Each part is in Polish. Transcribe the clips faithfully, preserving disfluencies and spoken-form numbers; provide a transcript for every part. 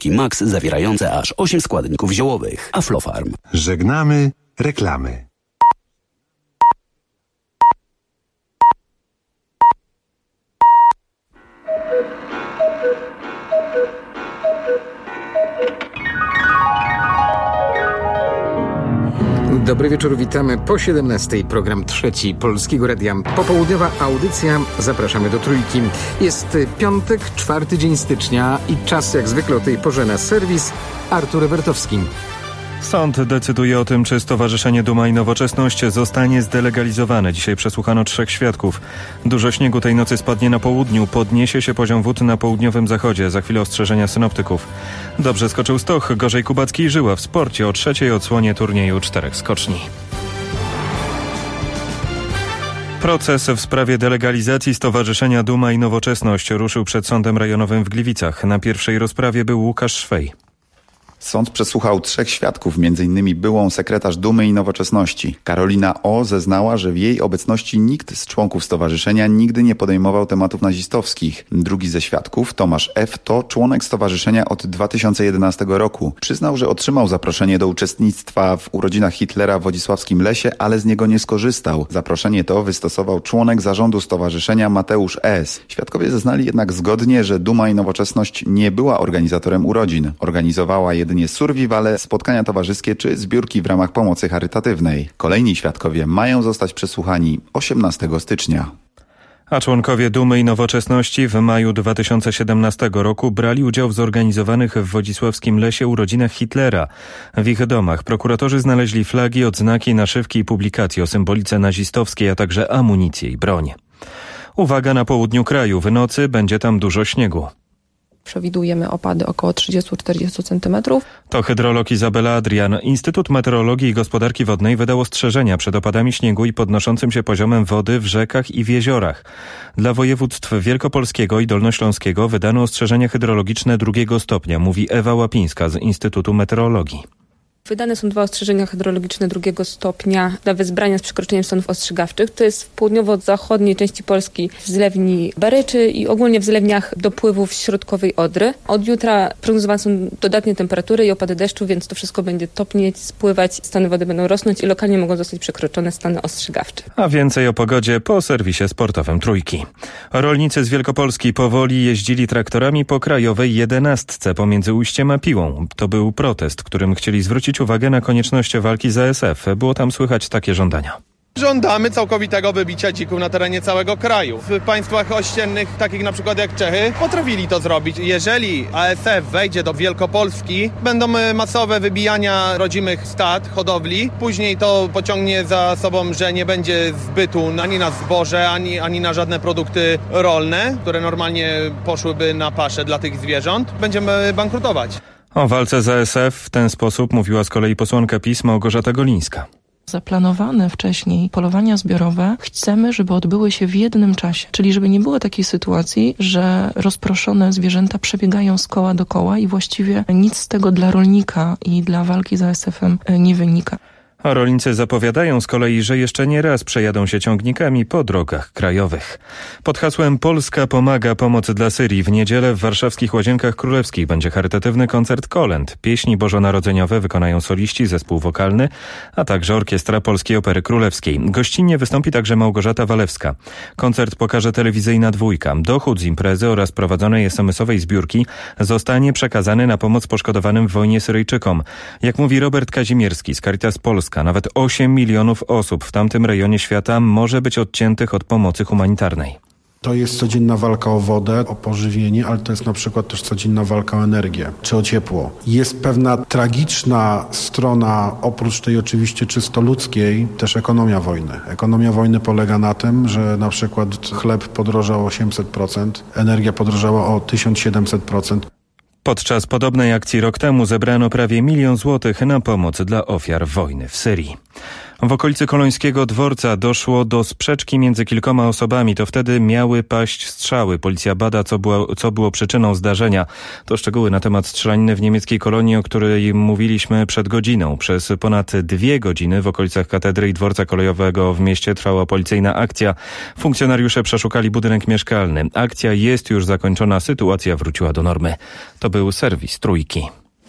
Max zawierające aż osiem składników ziołowych. Aflofarm. Żegnamy reklamy. Dobry wieczór, witamy po siedemnastej. Program trzeci Polskiego Radia. Popołudniowa audycja. Zapraszamy do Trójki. Jest piątek, czwarty dzień stycznia i czas jak zwykle o tej porze na serwis. Artur Ewertowski. Sąd decyduje o tym, czy Stowarzyszenie Duma i Nowoczesność zostanie zdelegalizowane. Dzisiaj przesłuchano trzech świadków. Dużo śniegu tej nocy spadnie na południu. Podniesie się poziom wód na południowym zachodzie. Za chwilę ostrzeżenia synoptyków. Dobrze skoczył Stoch. Gorzej Kubacki i Żyła w sporcie o trzeciej odsłonie turnieju czterech skoczni. Proces w sprawie delegalizacji Stowarzyszenia Duma i Nowoczesność ruszył przed Sądem Rejonowym w Gliwicach. Na pierwszej rozprawie był Łukasz Szwej. Sąd przesłuchał trzech świadków, między innymi byłą sekretarz Dumy i Nowoczesności. Karolina O. zeznała, że w jej obecności nikt z członków stowarzyszenia nigdy nie podejmował tematów nazistowskich. Drugi ze świadków, Tomasz F., to członek stowarzyszenia od dwa tysiące jedenastego roku. Przyznał, że otrzymał zaproszenie do uczestnictwa w urodzinach Hitlera w Wodzisławskim Lesie, ale z niego nie skorzystał. Zaproszenie to wystosował członek zarządu stowarzyszenia Mateusz S. Świadkowie zeznali jednak zgodnie, że Duma i Nowoczesność nie była organizatorem urodzin. Organizowała jedynie survivale, spotkania towarzyskie czy zbiórki w ramach pomocy charytatywnej. Kolejni świadkowie mają zostać przesłuchani osiemnastego stycznia. A członkowie Dumy i Nowoczesności w maju dwa tysiące siedemnastego roku brali udział w zorganizowanych w Wodzisławskim Lesie urodzinach Hitlera. W ich domach prokuratorzy znaleźli flagi, odznaki, naszywki i publikacje o symbolice nazistowskiej, a także amunicję i broń. Uwaga, na południu kraju. W nocy będzie tam dużo śniegu. Przewidujemy opady około trzydzieści do czterdziestu centymetrów. To hydrolog Izabela Adrian. Instytut Meteorologii i Gospodarki Wodnej wydał ostrzeżenia przed opadami śniegu i podnoszącym się poziomem wody w rzekach i w jeziorach. Dla województw wielkopolskiego i dolnośląskiego wydano ostrzeżenia hydrologiczne drugiego stopnia, mówi Ewa Łapińska z Instytutu Meteorologii. Wydane są dwa ostrzeżenia hydrologiczne drugiego stopnia dla wezbrania z przekroczeniem stanów ostrzegawczych. To jest w południowo-zachodniej części Polski w zlewni Baryczy i ogólnie w zlewniach dopływów środkowej Odry. Od jutra prognozowane są dodatnie temperatury i opady deszczu, więc to wszystko będzie topnieć, spływać, stany wody będą rosnąć i lokalnie mogą zostać przekroczone stany ostrzegawcze. A więcej o pogodzie po serwisie sportowym Trójki. Rolnicy z Wielkopolski powoli jeździli traktorami po krajowej jedenastce pomiędzy Ujściem a Piłą. To był protest, którym chcieli zwrócić uwagę na konieczność walki z A S F. Było tam słychać takie żądania. Żądamy całkowitego wybicia dzików na terenie całego kraju. W państwach ościennych, takich na przykład jak Czechy, potrafili to zrobić. Jeżeli A S F wejdzie do Wielkopolski, będą masowe wybijania rodzimych stad, hodowli. Później to pociągnie za sobą, że nie będzie zbytu ani na zboże, ani, ani na żadne produkty rolne, które normalnie poszłyby na paszę dla tych zwierząt. Będziemy bankrutować. O walce z A S F w ten sposób mówiła z kolei posłanka PiS Małgorzata Golińska. Zaplanowane wcześniej polowania zbiorowe chcemy, żeby odbyły się w jednym czasie. Czyli żeby nie było takiej sytuacji, że rozproszone zwierzęta przebiegają z koła do koła i właściwie nic z tego dla rolnika i dla walki z A S F-em nie wynika. A rolnicy zapowiadają z kolei, że jeszcze nie raz przejadą się ciągnikami po drogach krajowych. Pod hasłem Polska pomaga, pomoc dla Syrii w niedzielę w warszawskich Łazienkach Królewskich będzie charytatywny koncert kolęd. Pieśni bożonarodzeniowe wykonają soliści, zespół wokalny, a także orkiestra Polskiej Opery Królewskiej. Gościnnie wystąpi także Małgorzata Walewska. Koncert pokaże telewizyjna dwójka. Dochód z imprezy oraz prowadzonej es em esowej zbiórki zostanie przekazany na pomoc poszkodowanym w wojnie Syryjczykom. Jak mówi Robert Kazimierski z Caritas Polska, nawet osiem milionów osób w tamtym rejonie świata może być odciętych od pomocy humanitarnej. To jest codzienna walka o wodę, o pożywienie, ale to jest na przykład też codzienna walka o energię czy o ciepło. Jest pewna tragiczna strona, oprócz tej oczywiście czysto ludzkiej, też ekonomia wojny. Ekonomia wojny polega na tym, że na przykład chleb podrożał o osiemset procent, energia podrożała o tysiąc siedemset procent. Podczas podobnej akcji rok temu zebrano prawie milion złotych na pomoc dla ofiar wojny w Syrii. W okolicy Kolońskiego Dworca doszło do sprzeczki między kilkoma osobami. To wtedy miały paść strzały. Policja bada, co było, co było przyczyną zdarzenia. To szczegóły na temat strzelaniny w niemieckiej kolonii, o której mówiliśmy przed godziną. Przez ponad dwie godziny w okolicach katedry i dworca kolejowego w mieście trwała policyjna akcja. Funkcjonariusze przeszukali budynek mieszkalny. Akcja jest już zakończona, sytuacja wróciła do normy. To był serwis Trójki.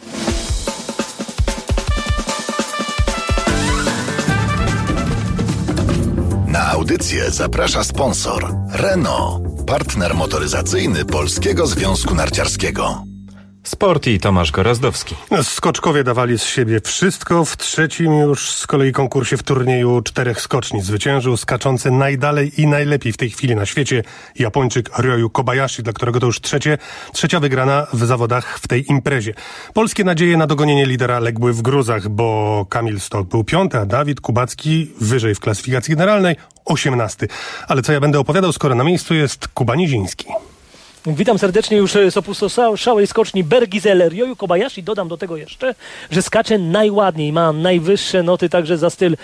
Na audycję zaprasza sponsor Renault, partner motoryzacyjny Polskiego Związku Narciarskiego. Sport i Tomasz Gorazdowski. Skoczkowie dawali z siebie wszystko. W trzecim już z kolei konkursie w turnieju czterech skoczni zwyciężył skaczący najdalej i najlepiej w tej chwili na świecie Japończyk Ryoyu Kobayashi, dla którego to już trzecie, trzecia wygrana w zawodach w tej imprezie. Polskie nadzieje na dogonienie lidera legły w gruzach, bo Kamil Stoch był piąty, a Dawid Kubacki wyżej w klasyfikacji generalnej osiemnasty. Ale co ja będę opowiadał, skoro na miejscu jest Kuba Niziński. Witam serdecznie już z opustoszałej skoczni Bergizel Ryoyu Kobayashi. Dodam do tego jeszcze, że skacze najładniej, ma najwyższe noty także za styl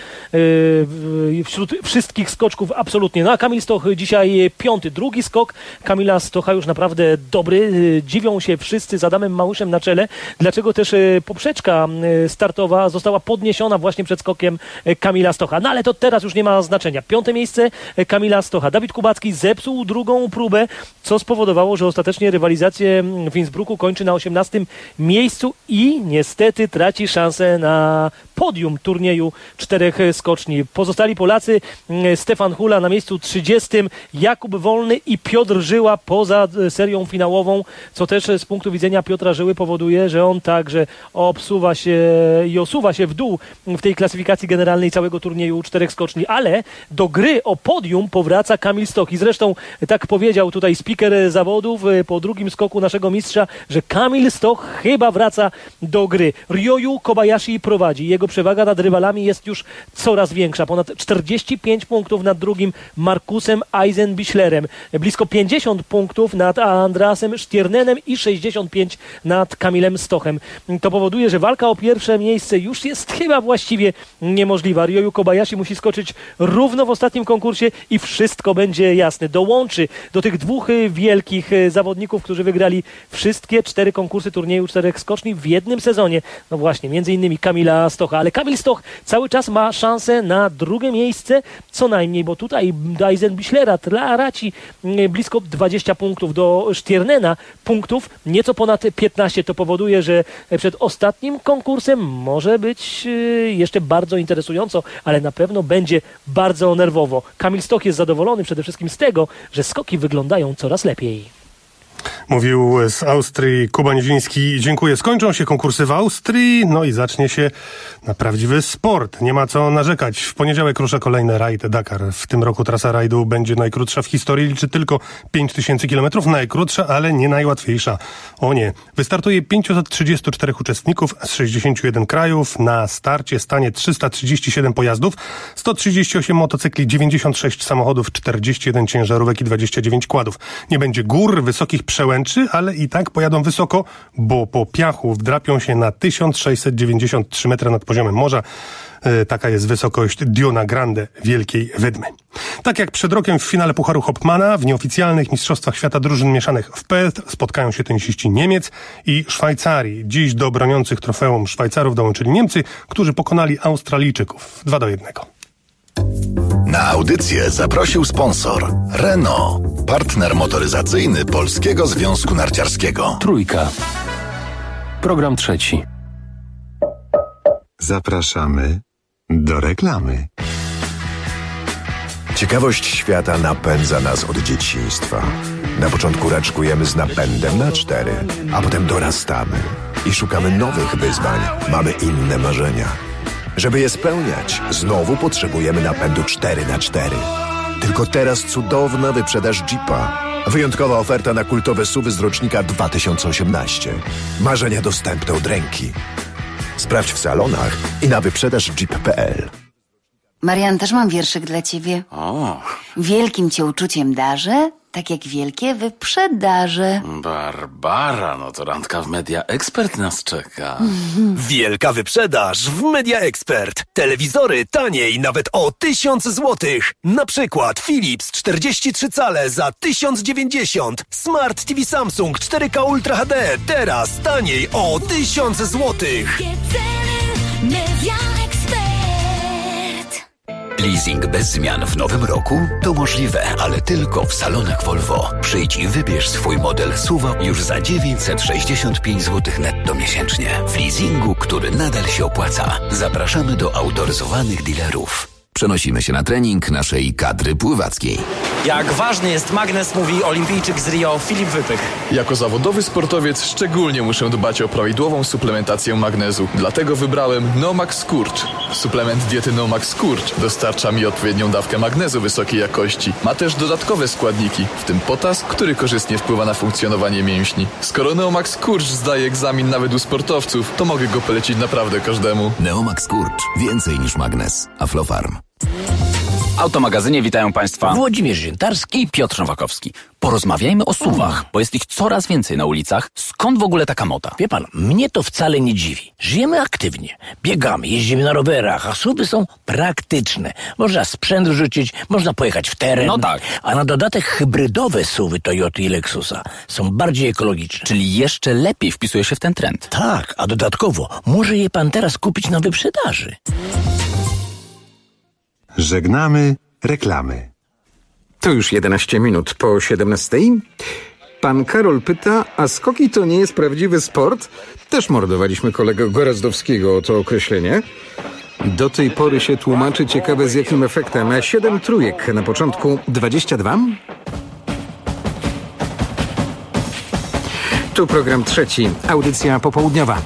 yy, wśród wszystkich skoczków absolutnie. No a Kamil Stoch dzisiaj piąty, drugi skok Kamila Stocha już naprawdę dobry. Dziwią się wszyscy z Adamem Małyszem na czele, dlaczego też poprzeczka startowa została podniesiona właśnie przed skokiem Kamila Stocha. No ale to teraz już nie ma znaczenia. Piąte miejsce Kamila Stocha. Dawid Kubacki zepsuł drugą próbę, co spowodowało, że ostatecznie rywalizację w Innsbrucku kończy na osiemnastym miejscu i niestety traci szansę na podium turnieju czterech skoczni. Pozostali Polacy Stefan Hula na miejscu trzydziestym, Jakub Wolny i Piotr Żyła poza serią finałową, co też z punktu widzenia Piotra Żyły powoduje, że on także obsuwa się i osuwa się w dół w tej klasyfikacji generalnej całego turnieju czterech skoczni, ale do gry o podium powraca Kamil Stoch i zresztą tak powiedział tutaj speaker zawodów po drugim skoku naszego mistrza, że Kamil Stoch chyba wraca do gry. Ryoyu Kobayashi prowadzi. Jego przewaga nad rywalami jest już coraz większa. Ponad czterdzieści pięć punktów nad drugim Markusem Eisenbichlerem. Blisko pięćdziesiąt punktów nad Andreasem Stiernenem i sześćdziesiąt pięć nad Kamilem Stochem. To powoduje, że walka o pierwsze miejsce już jest chyba właściwie niemożliwa. Ryoyu Kobayashi musi skoczyć równo w ostatnim konkursie i wszystko będzie jasne. Dołączy do tych dwóch wielkich zawodników, którzy wygrali wszystkie cztery konkursy turnieju czterech skoczni w jednym sezonie. No właśnie, między innymi Kamila Stocha, ale Kamil Stoch cały czas ma szansę na drugie miejsce co najmniej, bo tutaj do Eisenbichlera traci blisko dwadzieścia punktów, do Stiernena punktów nieco ponad piętnaście. To powoduje, że przed ostatnim konkursem może być jeszcze bardzo interesująco, ale na pewno będzie bardzo nerwowo. Kamil Stoch jest zadowolony przede wszystkim z tego, że skoki wyglądają coraz lepiej. Mówił z Austrii Kuba Niziński. Dziękuję. Skończą się konkursy w Austrii, no i zacznie się na prawdziwy sport. Nie ma co narzekać. W poniedziałek rusza kolejny rajd Dakar. W tym roku trasa rajdu będzie najkrótsza w historii. Liczy tylko pięć tysięcy kilometrów. Najkrótsza, ale nie najłatwiejsza. O nie. Wystartuje pięćset trzydzieści cztery uczestników z sześćdziesięciu jeden krajów. Na starcie stanie trzysta trzydzieści siedem pojazdów, sto trzydzieści osiem motocykli, dziewięćdziesiąt sześć samochodów, czterdzieści jeden ciężarówek i dwadzieścia dziewięć quadów. Nie będzie gór, wysokich przełęczy, ale i tak pojadą wysoko, bo po piachu wdrapią się na tysiąc sześćset dziewięćdziesiąt trzy metry nad poziomem morza. E, taka jest wysokość Diona Grande, Wielkiej Wydmy. Tak jak przed rokiem w finale Pucharu Hopmana, w nieoficjalnych Mistrzostwach Świata Drużyn Mieszanych w Perth spotkają się tenisiści Niemiec i Szwajcarii. Dziś do broniących trofeum Szwajcarów dołączyli Niemcy, którzy pokonali Australijczyków dwa do jednego. Na audycję zaprosił sponsor Renault, partner motoryzacyjny Polskiego Związku Narciarskiego. Trójka. Program trzeci. Zapraszamy do reklamy. Ciekawość świata napędza nas od dzieciństwa. Na początku raczkujemy z napędem na cztery, a potem dorastamy i szukamy nowych wyzwań. Mamy inne marzenia. Żeby je spełniać, znowu potrzebujemy napędu cztery na cztery. Tylko teraz cudowna wyprzedaż Jeepa. Wyjątkowa oferta na kultowe suwy z rocznika dwa tysiące osiemnastego. Marzenia dostępne od ręki. Sprawdź w salonach i na wyprzedaż jeep kropka p l. Marian, też mam wierszyk dla ciebie. O. Wielkim cię uczuciem darzę, Tak jak wielkie wyprzedaże. Barbara, no to randka w Media Expert nas czeka. Mhm. Wielka wyprzedaż w Media Expert. Telewizory taniej nawet o tysiąc złotych. Na przykład Philips czterdzieści trzy cale za tysiąc dziewięćdziesiąt. Smart T V Samsung cztery K Ultra H D teraz taniej o tysiąc złotych. Media Expert. Leasing bez zmian w nowym roku? To możliwe, ale tylko w salonach Volvo. Przyjdź i wybierz swój model S U V już za dziewięćset sześćdziesiąt pięć złotych netto miesięcznie. W leasingu, który nadal się opłaca. Zapraszamy do autoryzowanych dealerów. Przenosimy się na trening naszej kadry pływackiej. Jak ważny jest magnes, mówi olimpijczyk z Rio Filip Wypych. Jako zawodowy sportowiec szczególnie muszę dbać o prawidłową suplementację magnezu. Dlatego wybrałem Nomax Skurcz. Suplement diety Nomax Skurcz dostarcza mi odpowiednią dawkę magnezu wysokiej jakości. Ma też dodatkowe składniki, w tym potas, który korzystnie wpływa na funkcjonowanie mięśni. Skoro Neomax Skurcz zdaje egzamin nawet u sportowców, to mogę go polecić naprawdę każdemu. Neomax Skurcz. Więcej niż magnes. Aflofarm. W Automagazynie witają Państwa Włodzimierz Ziętarski i Piotr Nowakowski. Porozmawiajmy o suwach, bo jest ich coraz więcej na ulicach. Skąd w ogóle taka moda? Wie pan, mnie to wcale nie dziwi. Żyjemy aktywnie, biegamy, jeździmy na rowerach, a suwy są praktyczne. Można sprzęt rzucić, można pojechać w teren. No tak. A na dodatek hybrydowe suwy Toyoty i Lexusa są bardziej ekologiczne. Czyli jeszcze lepiej wpisuje się w ten trend. Tak, a dodatkowo może je pan teraz kupić na wyprzedaży. Żegnamy reklamy. To już jedenaście minut po siedemnastej. Pan Karol pyta, a skoki to nie jest prawdziwy sport? Też mordowaliśmy kolegę Gorazdowskiego o to określenie. Do tej pory się tłumaczy, ciekawe z jakim efektem. Siedem trójek na początku dwadzieścia dwa. Tu program trzeci, audycja popołudniowa.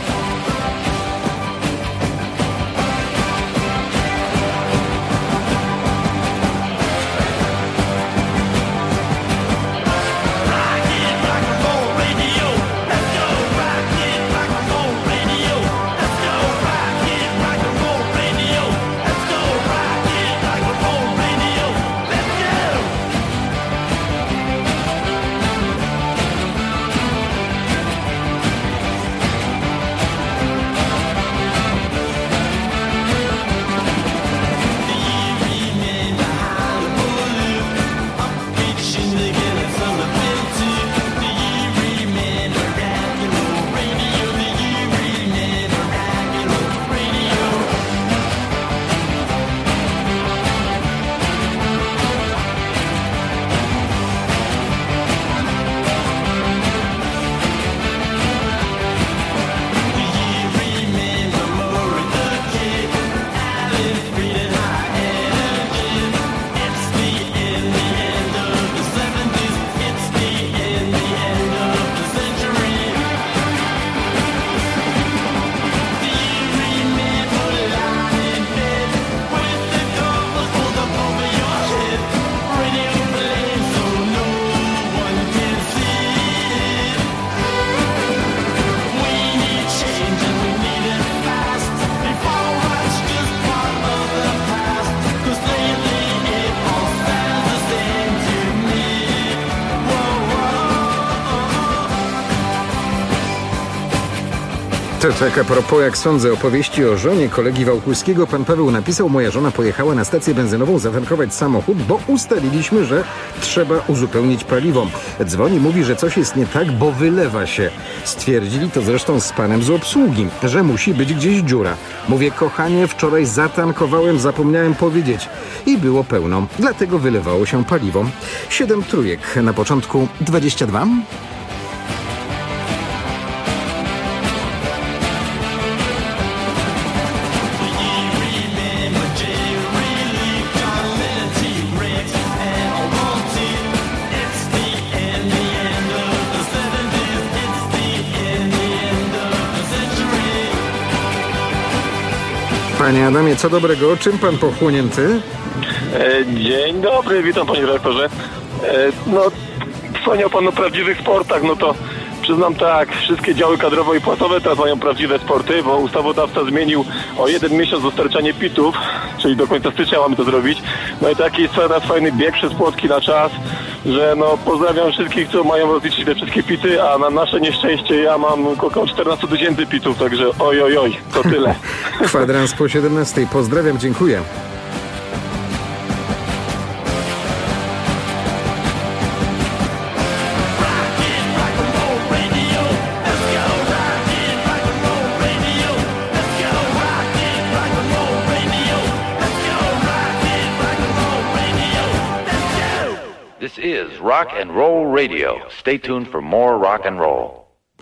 To tak a propos, jak sądzę, opowieści o żonie kolegi Wałkuskiego. Pan Paweł napisał, moja żona pojechała na stację benzynową zatankować samochód, bo ustaliliśmy, że trzeba uzupełnić paliwo. Dzwoni, mówi, że coś jest nie tak, bo wylewa się. Stwierdzili to zresztą z panem z obsługi, że musi być gdzieś dziura. Mówię, kochanie, wczoraj zatankowałem, zapomniałem powiedzieć. I było pełno, dlatego wylewało się paliwo. Siedem trójek na początku dwadzieścia dwa. Panie Adamie, co dobrego? Czym pan pochłonięty? E, dzień dobry, witam panie redaktorze. E, no, wspomniał pan o prawdziwych sportach, no to Przyznam tak, wszystkie działy kadrowe i płacowe teraz mają prawdziwe sporty, bo ustawodawca zmienił o jeden miesiąc dostarczanie pitów, czyli do końca stycznia mamy to zrobić. No i taki jest teraz fajny bieg przez płotki na czas, że no pozdrawiam wszystkich, co mają rozliczyć te wszystkie pity, a na nasze nieszczęście ja mam około czternaście tysięcy pitów, także oj, oj, oj, to tyle. Kwadrans po siedemnastej. Pozdrawiam, dziękuję. This is Rock and Roll Radio. Stay tuned for more rock and roll.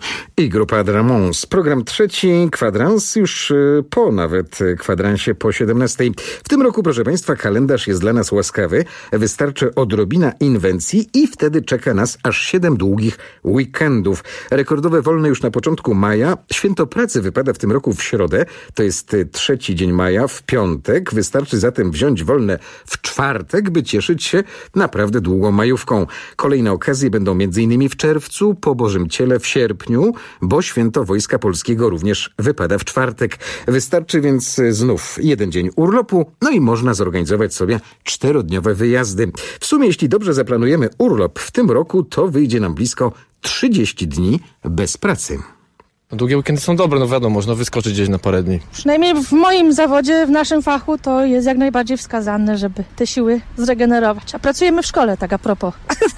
I grupa Dramons. Program trzeci, kwadrans już y, po nawet kwadransie po siedemnastej. W tym roku, proszę Państwa, kalendarz jest dla nas łaskawy. Wystarczy odrobina inwencji i wtedy czeka nas aż siedem długich weekendów. Rekordowe wolne już na początku maja. Święto pracy wypada w tym roku w środę. To jest trzeci dzień maja, w piątek. Wystarczy zatem wziąć wolne w czwartek, by cieszyć się naprawdę długą majówką. Kolejne okazje będą między innymi w czerwcu, po Bożym Ciele w sierpniu, bo święto Wojska Polskiego również wypada w czwartek. Wystarczy więc znów jeden dzień urlopu, no i można zorganizować sobie czterodniowe wyjazdy. W sumie, jeśli dobrze zaplanujemy urlop w tym roku, to wyjdzie nam blisko trzydzieści dni bez pracy. Długie weekendy są dobre, no wiadomo, można wyskoczyć gdzieś na parę dni. Przynajmniej w moim zawodzie, w naszym fachu to jest jak najbardziej wskazane, żeby te siły zregenerować. A pracujemy w szkole, tak a propos.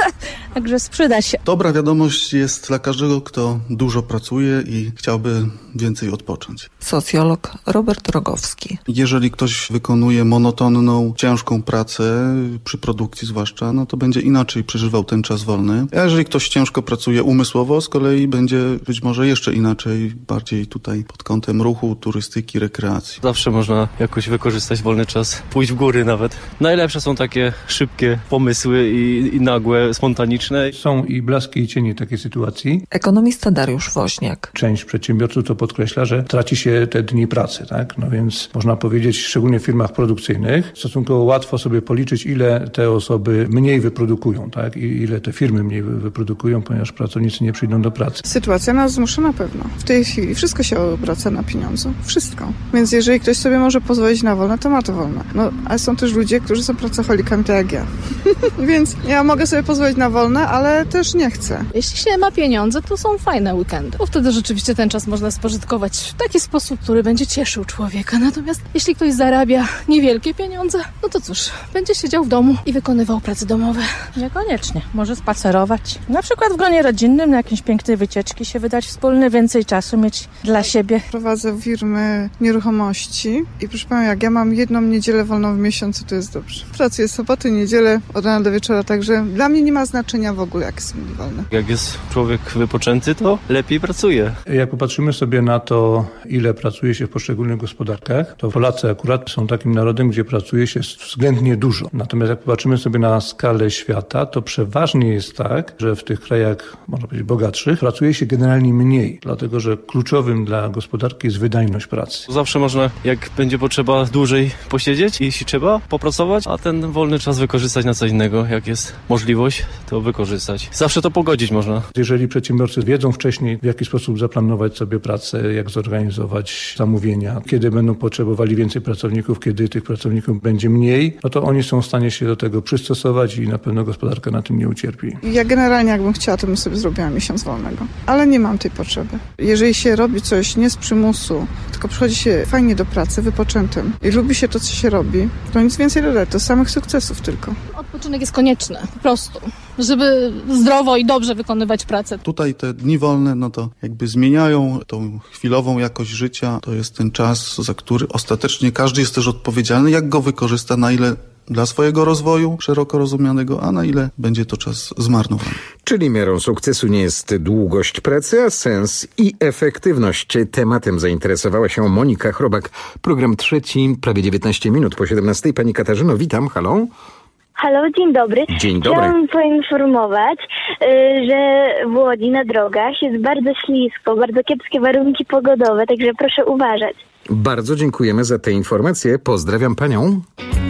Także sprzyda się. Dobra wiadomość jest dla każdego, kto dużo pracuje i chciałby więcej odpocząć. Socjolog Robert Rogowski. Jeżeli ktoś wykonuje monotonną, ciężką pracę, przy produkcji zwłaszcza, no to będzie inaczej przeżywał ten czas wolny. A jeżeli ktoś ciężko pracuje umysłowo, z kolei będzie być może jeszcze inaczej, bardziej tutaj pod kątem ruchu, turystyki, rekreacji. Zawsze można jakoś wykorzystać wolny czas, pójść w góry nawet. Najlepsze są takie szybkie pomysły i, i nagłe, spontaniczne. Są i blaski i cienie takiej sytuacji. Ekonomista Dariusz Woźniak. Część przedsiębiorców to podkreśla, że traci się te dni pracy, tak? No więc można powiedzieć, szczególnie w firmach produkcyjnych, stosunkowo łatwo sobie policzyć, ile te osoby mniej wyprodukują, tak? I ile te firmy mniej wyprodukują, ponieważ pracownicy nie przyjdą do pracy. Sytuacja nas zmusza na pewno. W tej chwili wszystko się obraca na pieniądze. Wszystko. Więc jeżeli ktoś sobie może pozwolić na wolne, to ma to wolne. No, ale są też ludzie, którzy są pracocholikami, tak jak ja. Więc ja mogę sobie pozwolić na wolne, ale też nie chcę. Jeśli się ma pieniądze, to są fajne weekendy. Bo wtedy rzeczywiście ten czas można spożytkować w taki sposób, który będzie cieszył człowieka. Natomiast jeśli ktoś zarabia niewielkie pieniądze, no to cóż, będzie siedział w domu i wykonywał prace domowe. Niekoniecznie. Może spacerować. Na przykład w gronie rodzinnym, na jakieś pięknej wycieczki się wydać wspólne, więcej czasu mieć dla siebie. Prowadzę firmę nieruchomości i proszę Pana, jak ja mam jedną niedzielę wolną w miesiącu, to jest dobrze. Pracuję soboty, niedzielę, od rana do wieczora, także dla mnie nie ma znaczenia w ogóle, jakie są dni wolne. Jak jest człowiek wypoczęty, to lepiej pracuje. Jak popatrzymy sobie na to, ile pracuje się w poszczególnych gospodarkach, to Polacy akurat są takim narodem, gdzie pracuje się względnie dużo. Natomiast jak popatrzymy sobie na skalę świata, to przeważnie jest tak, że w tych krajach, można powiedzieć, bogatszych, pracuje się generalnie mniej, dlatego że kluczowym dla gospodarki jest wydajność pracy. Zawsze można, jak będzie potrzeba, dłużej posiedzieć, jeśli trzeba, popracować, a ten wolny czas wykorzystać na co innego. Jak jest możliwość, to wykorzystać. Zawsze to pogodzić można. Jeżeli przedsiębiorcy wiedzą wcześniej, w jaki sposób zaplanować sobie pracę, jak zorganizować zamówienia, kiedy będą potrzebowali więcej pracowników, kiedy tych pracowników będzie mniej, no to oni są w stanie się do tego przystosować i na pewno gospodarka na tym nie ucierpi. Ja generalnie, jakbym chciała, to bym sobie zrobiła miesiąc wolnego, ale nie mam tej potrzeby. Jeżeli się robi coś nie z przymusu, tylko przychodzi się fajnie do pracy, wypoczętym i lubi się to, co się robi, to nic więcej dodać, to samych sukcesów tylko. Odpoczynek jest konieczny, po prostu, żeby zdrowo i dobrze wykonywać pracę. Tutaj te dni wolne, no to jakby zmieniają tą chwilową jakość życia. To jest ten czas, za który ostatecznie każdy jest też odpowiedzialny, jak go wykorzysta, na ile dla swojego rozwoju szeroko rozumianego, a na ile będzie to czas zmarnowany. Czyli miarą sukcesu nie jest długość pracy, a sens i efektywność. Tematem zainteresowała się Monika Chrobak. Program trzeci, prawie dziewiętnaście minut po siedemnastej. Pani Katarzyno, witam, halo. Halo, dzień dobry. Dzień dobry. Chciałam poinformować, yy, że w Łodzi na drogach jest bardzo ślisko, bardzo kiepskie warunki pogodowe, także proszę uważać. Bardzo dziękujemy za te informacje. Pozdrawiam panią.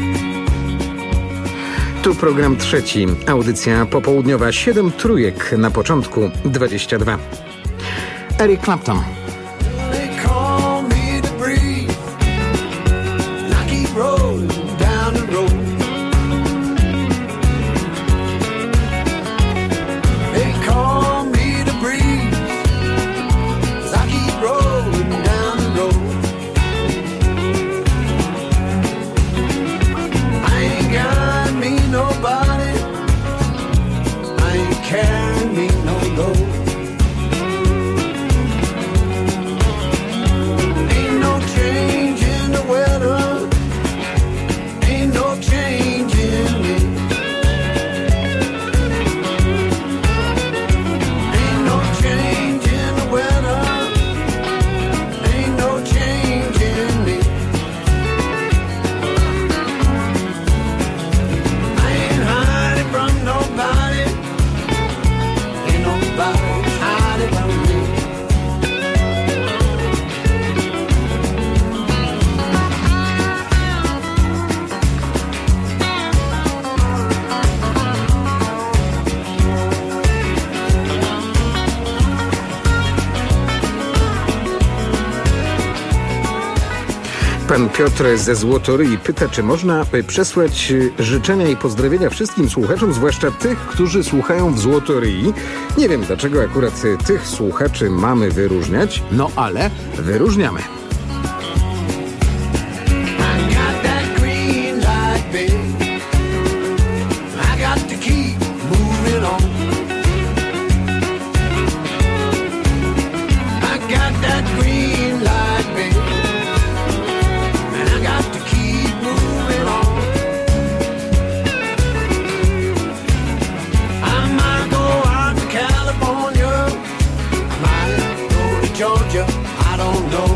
Tu program trzeci, audycja popołudniowa, siedem trójek na początku, dwadzieścia dwa. Eric Clapton. Pan Piotr ze Złotoryi pyta, czy można przesłać życzenia i pozdrowienia wszystkim słuchaczom, zwłaszcza tych, którzy słuchają w Złotoryi. Nie wiem, dlaczego akurat tych słuchaczy mamy wyróżniać, no ale wyróżniamy. Georgia, I don't know.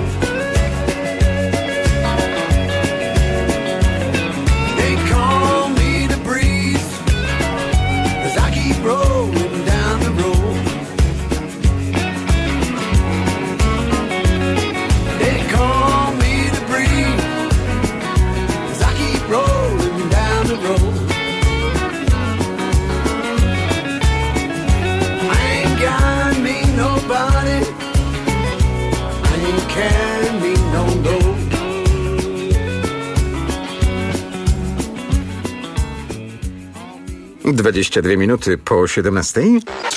They call me the breeze, 'cause I keep rolling down the road. They call me the breeze, 'cause I keep rolling down the road. I ain't got me nobody, can be no no. dwadzieścia dwie minuty po siedemnastej.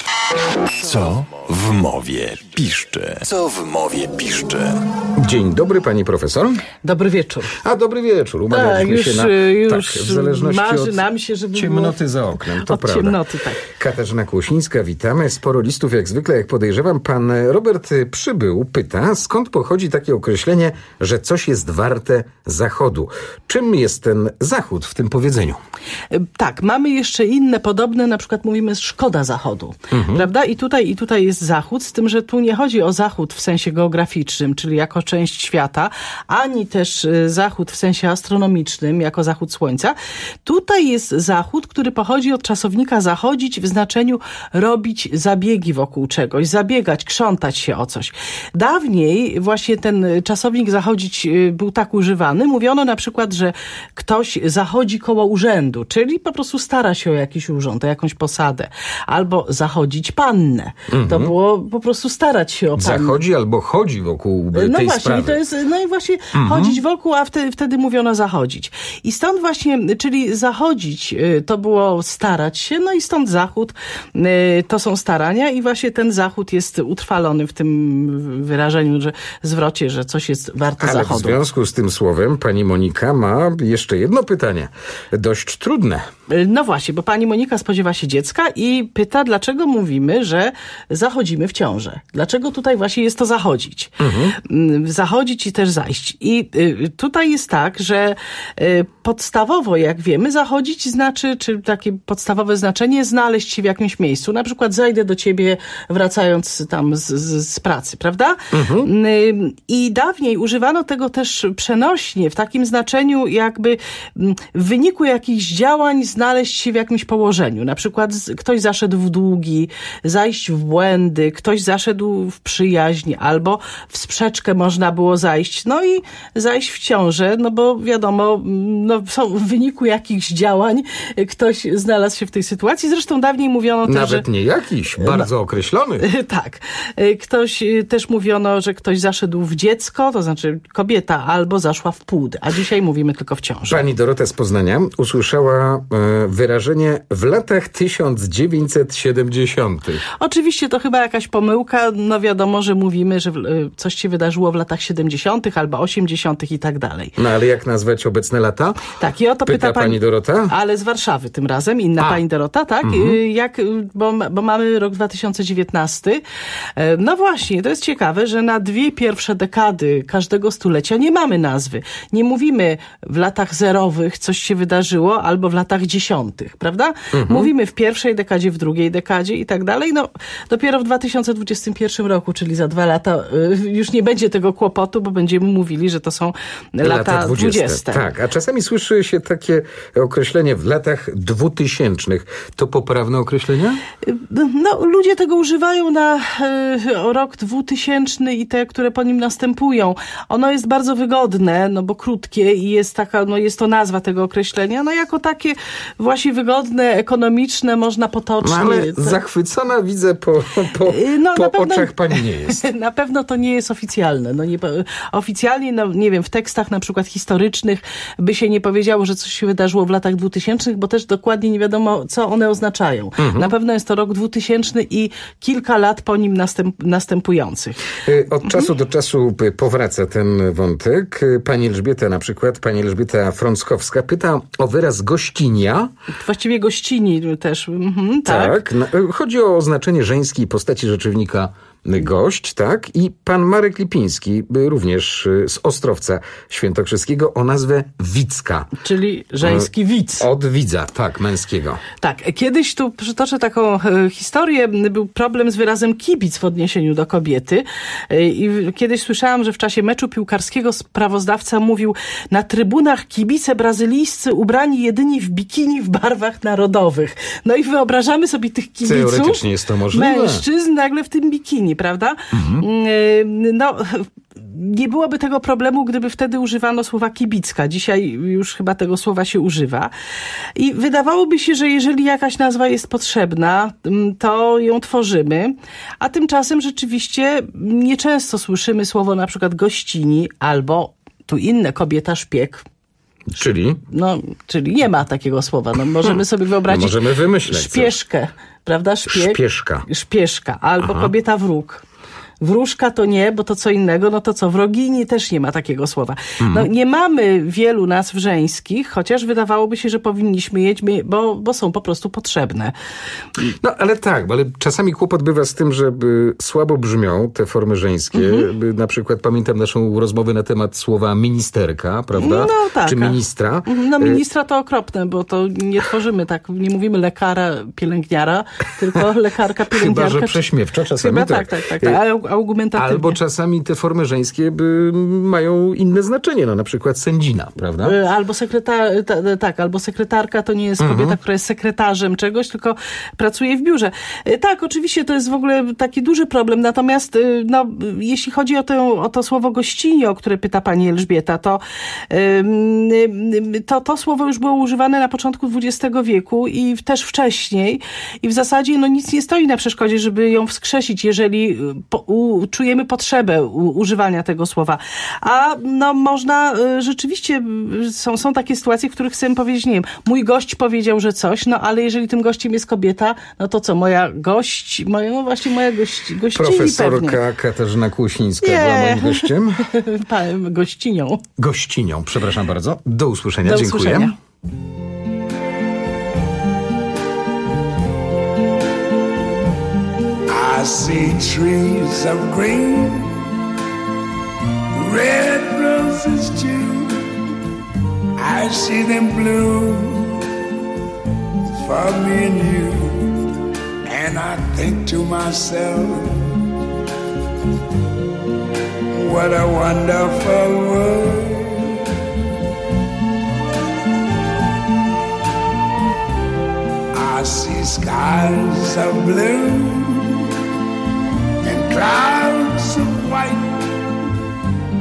Co w mowie piszcze? Co w mowie piszcze? Dzień dobry, pani profesor. Dobry wieczór. A, dobry wieczór. Umawialiśmy tak, już, się na... Już tak, w zależności marzy od nam się, żeby ciemnoty było... za oknem, to od prawda. ciemnoty, tak. Katarzyna Kłosińska, witamy. Sporo listów, jak zwykle, jak podejrzewam. Pan Robert Przybył pyta, skąd pochodzi takie określenie, że coś jest warte zachodu? Czym jest ten zachód w tym powiedzeniu? Tak, mamy jeszcze inne podobne, na przykład mówimy szkoda zachodu, mhm. prawda? I tutaj, i tutaj jest zachód, z tym, że tu nie chodzi o zachód w sensie geograficznym, czyli jako część świata, ani też zachód w sensie astronomicznym, jako zachód słońca. Tutaj jest zachód, który pochodzi od czasownika zachodzić w znaczeniu robić zabiegi wokół czegoś, zabiegać, krzątać się o coś. Dawniej właśnie ten czasownik zachodzić był tak używany. Mówiono na przykład, że ktoś zachodzi koło urzędu, czyli po prostu stara się o jakiś urząd, o jakąś posadę. Albo zachodzić pannę. Mhm. To było po prostu starać się o pannę. Zachodzi albo chodzi wokół tej no właśnie, sprawy. To jest, no i właśnie mhm. chodzić wokół, a wtedy, wtedy mówiono zachodzić. I stąd właśnie, czyli zachodzić to było starać się, no i stąd zachód to są starania i właśnie ten zachód jest utrwalony w tym wyrażeniu, że zwrocie, że coś jest warte Ale zachodu. w związku z tym słowem pani Monika ma jeszcze jedno pytanie. Dość trudne. No właśnie, bo pani Monika spodziewa się dziecka i pyta, dlaczego mówimy, że zachodzimy w ciążę. Dlaczego tutaj właśnie jest to zachodzić? Mhm. Zachodzić i też zajść. I tutaj jest tak, że podstawowo, jak wiemy, zachodzić znaczy, czy takie podstawowe znaczenie, znaleźć się w jakimś miejscu. Na przykład zajdę do ciebie wracając tam z, z, z pracy, prawda? Mhm. I dawniej używano tego też przenośnie, w takim znaczeniu jakby w wyniku jakichś działań znaleźć się w jakimś położeniu. Na przykład ktoś zaszedł w długi, zajść w błędy, ktoś zaszedł w przyjaźń albo w sprzeczkę można można było zajść. No i zajść w ciążę, no bo wiadomo, no, są w wyniku jakichś działań ktoś znalazł się w tej sytuacji. Zresztą dawniej mówiono też, Nawet że... nie jakiś, bardzo określony. Tak. Ktoś, też mówiono, że ktoś zaszedł w dziecko, to znaczy kobieta, albo zaszła w płód, a dzisiaj mówimy tylko w ciąży. Pani Dorota z Poznania usłyszała e, wyrażenie w latach tysiąc dziewięćset siedemdziesiątych. Oczywiście to chyba jakaś pomyłka, no wiadomo, że mówimy, że coś się wydarzyło w latach siedemdziesiątych albo osiemdziesiątych i tak dalej. No ale jak nazwać obecne lata? Tak, i o to pyta, pyta pani, pani Dorota? Ale z Warszawy tym razem, inna a. pani Dorota, tak? Mhm. Jak, bo, bo mamy rok dwa tysiące dziewiętnasty. No właśnie, to jest ciekawe, że na dwie pierwsze dekady każdego stulecia nie mamy nazwy. Nie mówimy w latach zerowych coś się wydarzyło, albo w latach dziesiątych, prawda? Mhm. Mówimy w pierwszej dekadzie, w drugiej dekadzie i tak dalej. No, dopiero w dwa tysiące dwudziestym pierwszym roku, czyli za dwa lata, już nie będzie tego kłopotu, bo będziemy mówili, że to są lata dwudzieste. Tak, a czasami słyszy się takie określenie w latach dwutysięcznych. To poprawne określenie? No, ludzie tego używają na y, rok dwutysięczny i te, które po nim następują. Ono jest bardzo wygodne, no bo krótkie i jest taka, no jest to nazwa tego określenia, no jako takie właśnie wygodne, ekonomiczne, można potocznie. No, ale zachwycona widzę po, po, no, po pewno, oczach pani nie jest. Na pewno to nie jest oficjalne. No nie, oficjalnie, no nie wiem, w tekstach na przykład historycznych by się nie powiedziało, że coś się wydarzyło w latach dwutysięcznych, bo też dokładnie nie wiadomo, co one oznaczają. Mhm. Na pewno jest to rok dwutysięczny i kilka lat po nim następ, następujących. Od czasu do czasu powraca ten wątek. Pani Elżbieta na przykład, pani Elżbieta Frąckowska pyta o wyraz gościnia. Właściwie gościni też. Mhm, tak. tak. Chodzi o oznaczenie żeńskiej postaci rzeczownika gość, tak? I pan Marek Lipiński, również z Ostrowca Świętokrzyskiego, o nazwę Wicka. Czyli żeński widz. Od widza, tak, męskiego. Tak, kiedyś tu przytoczę taką e, historię, był problem z wyrazem kibic w odniesieniu do kobiety e, i kiedyś słyszałam, że w czasie meczu piłkarskiego sprawozdawca mówił: na trybunach kibice brazylijscy ubrani jedynie w bikini w barwach narodowych. No i wyobrażamy sobie tych kibiców, teoretycznie jest to możliwe, mężczyzn nagle w tym bikini, prawda? Mhm. No, nie byłoby tego problemu, gdyby wtedy używano słowa kibicka. Dzisiaj już chyba tego słowa się używa. I wydawałoby się, że jeżeli jakaś nazwa jest potrzebna, to ją tworzymy. A tymczasem rzeczywiście nieczęsto słyszymy słowo na przykład gościni albo tu inne, kobieta szpieg. Czyli? No, czyli nie ma takiego słowa. No, możemy sobie wyobrazić. No, możemy wymyśleć szpieszkę, coś. Prawda? Szpieg, Szpieszka. Szpieszka. Albo Aha. kobieta wróg. Wróżka to nie, bo to co innego, no to co, wrogini też nie ma takiego słowa. Mm. No nie mamy wielu nazw żeńskich, chociaż wydawałoby się, że powinniśmy mieć, bo, bo są po prostu potrzebne. No ale tak, ale czasami kłopot bywa z tym, żeby słabo brzmią te formy żeńskie. Mm-hmm. Na przykład pamiętam naszą rozmowę na temat słowa ministerka, prawda? No tak. Czy ministra. No ministra to okropne, bo to nie tworzymy tak, nie mówimy lekara, pielęgniara, tylko lekarka, pielęgniarka. Chyba, że prześmiewczo czasami. Chyba tak, tak, tak. tak. Argumentatywnie. Albo czasami te formy żeńskie by mają inne znaczenie, no na przykład sędzina, prawda? Albo sekretar, ta, tak, albo sekretarka to nie jest kobieta, mhm. która jest sekretarzem czegoś, tylko pracuje w biurze. Tak, oczywiście to jest w ogóle taki duży problem, natomiast no, jeśli chodzi o, tę, o to słowo gościni, o które pyta pani Elżbieta, to, to to słowo już było używane na początku dwudziestego wieku i też wcześniej i w zasadzie no, nic nie stoi na przeszkodzie, żeby ją wskrzesić, jeżeli po, u, czujemy potrzebę u, używania tego słowa. A no można y, rzeczywiście, y, są, są takie sytuacje, w których chcemy powiedzieć, nie wiem, mój gość powiedział, że coś, no ale jeżeli tym gościem jest kobieta, no to co, moja gość, moja, no właśnie moja gość, gościni Profesorka pewnie. Katarzyna Kłusińska nie. była moim gościem. Gościnią. Gościnią, przepraszam bardzo. Do usłyszenia, Do dziękuję. Usłyszenia. I see trees of green, red roses too. I see them bloom for me and you. And I think to myself, what a wonderful world. I see skies of blue, clouds of white,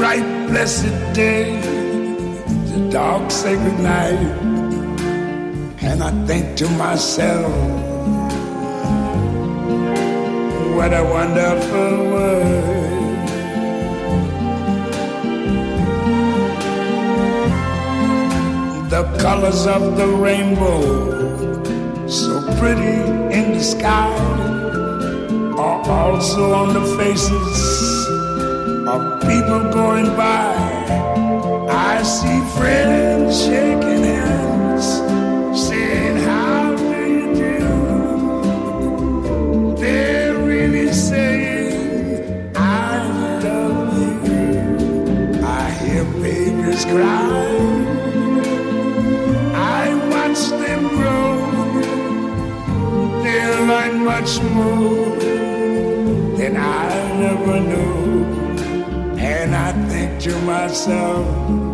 bright, blessed day, the dark, sacred night, and I think to myself, what a wonderful world. The colors of the rainbow, so pretty in the sky, are also on the faces of people going by. I see friends shaking hands, saying how do you do. They're really saying I love you. I hear babies cry, I watch them grow. They'll learn much more than I never knew. And I think to myself,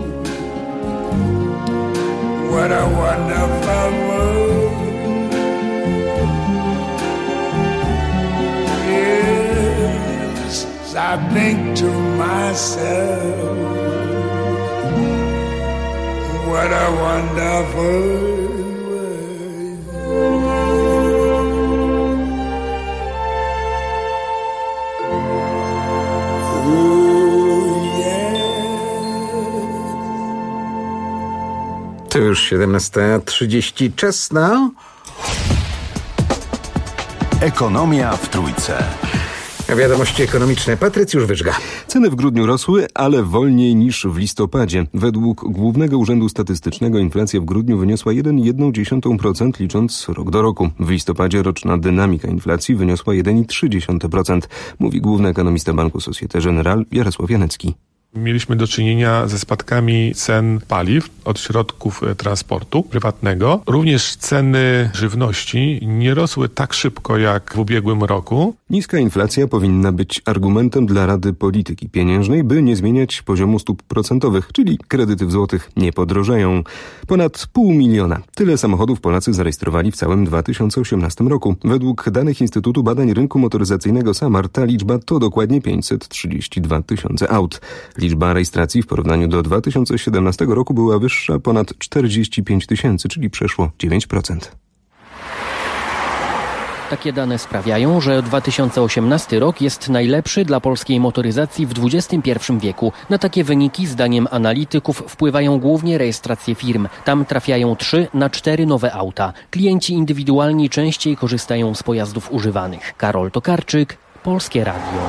what a wonderful world. Yes, I think to myself, what a wonderful world. To już siedemnasta trzydzieści, czas na... Ekonomia w Trójce. Wiadomości ekonomiczne. Patrycjusz Wyżga. Ceny w grudniu rosły, ale wolniej niż w listopadzie. Według Głównego Urzędu Statystycznego inflacja w grudniu wyniosła jeden przecinek jedna dziesiąta procent licząc rok do roku. W listopadzie roczna dynamika inflacji wyniosła jeden przecinek trzy procent, mówi główny ekonomista Banku Societe Generale Jarosław Janecki. Mieliśmy do czynienia ze spadkami cen paliw od środków transportu prywatnego. Również ceny żywności nie rosły tak szybko jak w ubiegłym roku. Niska inflacja powinna być argumentem dla Rady Polityki Pieniężnej, by nie zmieniać poziomu stóp procentowych, czyli kredyty w złotych nie podrożeją. Ponad pół miliona. Tyle samochodów Polacy zarejestrowali w całym dwa tysiące osiemnastym roku. Według danych Instytutu Badań Rynku Motoryzacyjnego SAMAR ta liczba to dokładnie pięćset trzydzieści dwa tysiące aut. Liczba rejestracji w porównaniu do dwa tysiące siedemnastego roku była wyższa ponad czterdzieści pięć tysięcy, czyli przeszło dziewięć procent. Takie dane sprawiają, że dwa tysiące osiemnasty rok jest najlepszy dla polskiej motoryzacji w dwudziestym pierwszym wieku. Na takie wyniki, zdaniem analityków, wpływają głównie rejestracje firm. Tam trafiają trzy na cztery nowe auta. Klienci indywidualni częściej korzystają z pojazdów używanych. Karol Tokarczyk, Polskie Radio.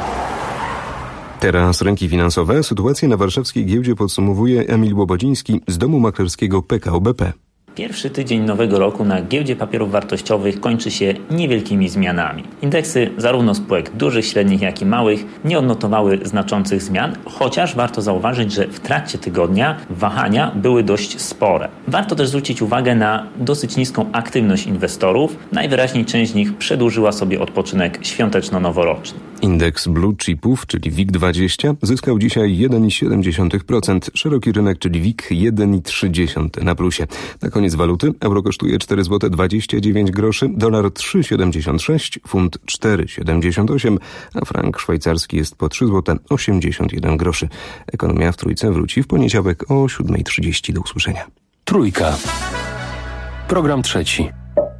Teraz rynki finansowe. Sytuację na warszawskiej giełdzie podsumowuje Emil Łobodziński z domu maklerskiego P K O B P. Pierwszy tydzień nowego roku na giełdzie papierów wartościowych kończy się niewielkimi zmianami. Indeksy zarówno spółek dużych, średnich, jak i małych nie odnotowały znaczących zmian, chociaż warto zauważyć, że w trakcie tygodnia wahania były dość spore. Warto też zwrócić uwagę na dosyć niską aktywność inwestorów. Najwyraźniej część z nich przedłużyła sobie odpoczynek świąteczno-noworoczny. Indeks blue chipów, czyli WIG dwadzieścia, zyskał dzisiaj jeden przecinek siedem procent. Szeroki rynek, czyli WIG jeden przecinek trzy na plusie. Na koniec waluty euro kosztuje cztery złote dwadzieścia dziewięć groszy, dolar trzy przecinek siedemdziesiąt sześć, funt cztery przecinek siedemdziesiąt osiem, a frank szwajcarski jest po trzy złote osiemdziesiąt jeden groszy. Ekonomia w Trójce wróci w poniedziałek o siódma trzydzieści. Do usłyszenia. Trójka. Program trzeci.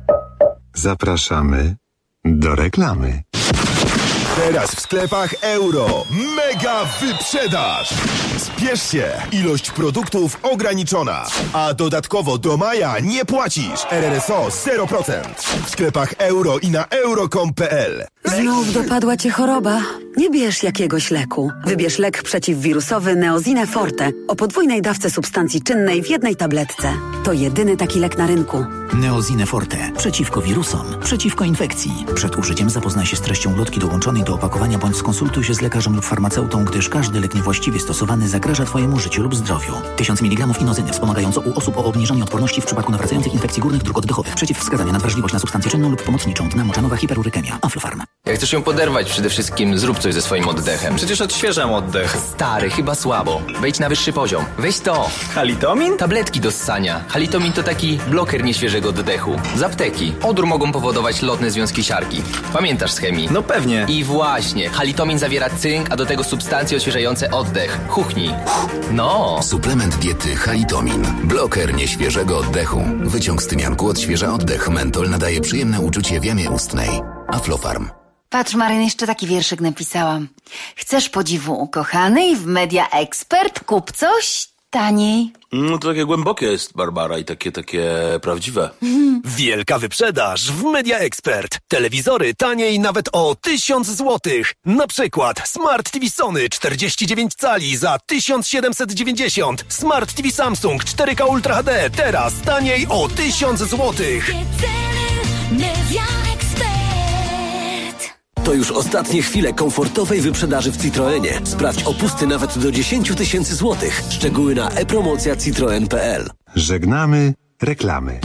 Zapraszamy do reklamy. Teraz w sklepach Euro. Mega wyprzedaż! Spiesz się! Ilość produktów ograniczona. A dodatkowo do maja nie płacisz. R R S O zero procent. W sklepach Euro i na euro kropka com kropka p l. Znów dopadła cię choroba? Nie bierz jakiegoś leku. Wybierz lek przeciwwirusowy Neozine Forte o podwójnej dawce substancji czynnej w jednej tabletce. To jedyny taki lek na rynku. Neozine Forte. Przeciwko wirusom. Przeciwko infekcji. Przed użyciem zapoznaj się z treścią ulotki dołączonej do opakowania bądź skonsultuj się z lekarzem lub farmaceutą, gdyż każdy lek niewłaściwie stosowany zagraża Twojemu życiu lub zdrowiu. tysiąc miligramów inozyny wspomagająco u osób o obniżonej odporności w przypadku nawracających infekcji górnych dróg oddechowych. Przeciwwskazania nadwrażliwość na substancję czynną lub pomocniczą. Dna moczanowa hiperurykemia. Aflofarm. Jak chcesz ją poderwać, przede wszystkim zrób coś ze swoim oddechem. Przecież odświeżam oddech. Stary, chyba słabo. Wejdź na wyższy poziom. Weź to. Halitomin? Tabletki do ssania. Halitomin to taki bloker nieświeżego oddechu. Z apteki. Odór mogą powodować lotne związki siarki. Pamiętasz z chemii? No pewnie. I właśnie. Halitomin zawiera cynk, a do tego substancje odświeżające oddech. Chuchnij. No. Suplement diety Halitomin. Bloker nieświeżego oddechu. Wyciąg z tymianku odświeża oddech. Mentol nadaje przyjemne uczucie w jamie ustnej. Aflofarm. Patrz, Maryn, jeszcze taki wierszyk napisałam. Chcesz podziwu ukochanej w Media Expert? Kup coś taniej. No to takie głębokie jest, Barbara, i takie, takie prawdziwe. Wielka wyprzedaż w Media Expert. Telewizory taniej nawet o tysiąc złotych. Na przykład Smart T V Sony czterdzieści dziewięć cali za tysiąc siedemset dziewięćdziesiąt. Smart T V Samsung cztery K Ultra H D teraz taniej o tysiąc złotych. To już ostatnie chwile komfortowej wyprzedaży w Citroenie. Sprawdź opusty nawet do dziesięć tysięcy złotych. Szczegóły na e-promocja citroen kropka p l. Żegnamy reklamy.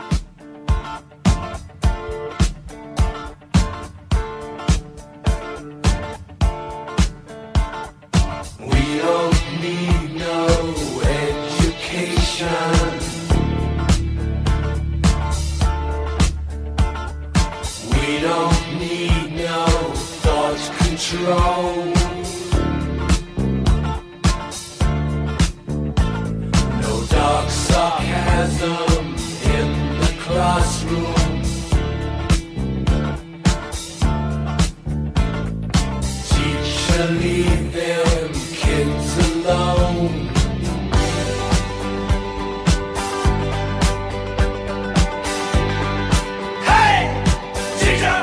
Control. No dark sarcasm in the classroom. Teacher, leave them kids alone. Hey, teacher!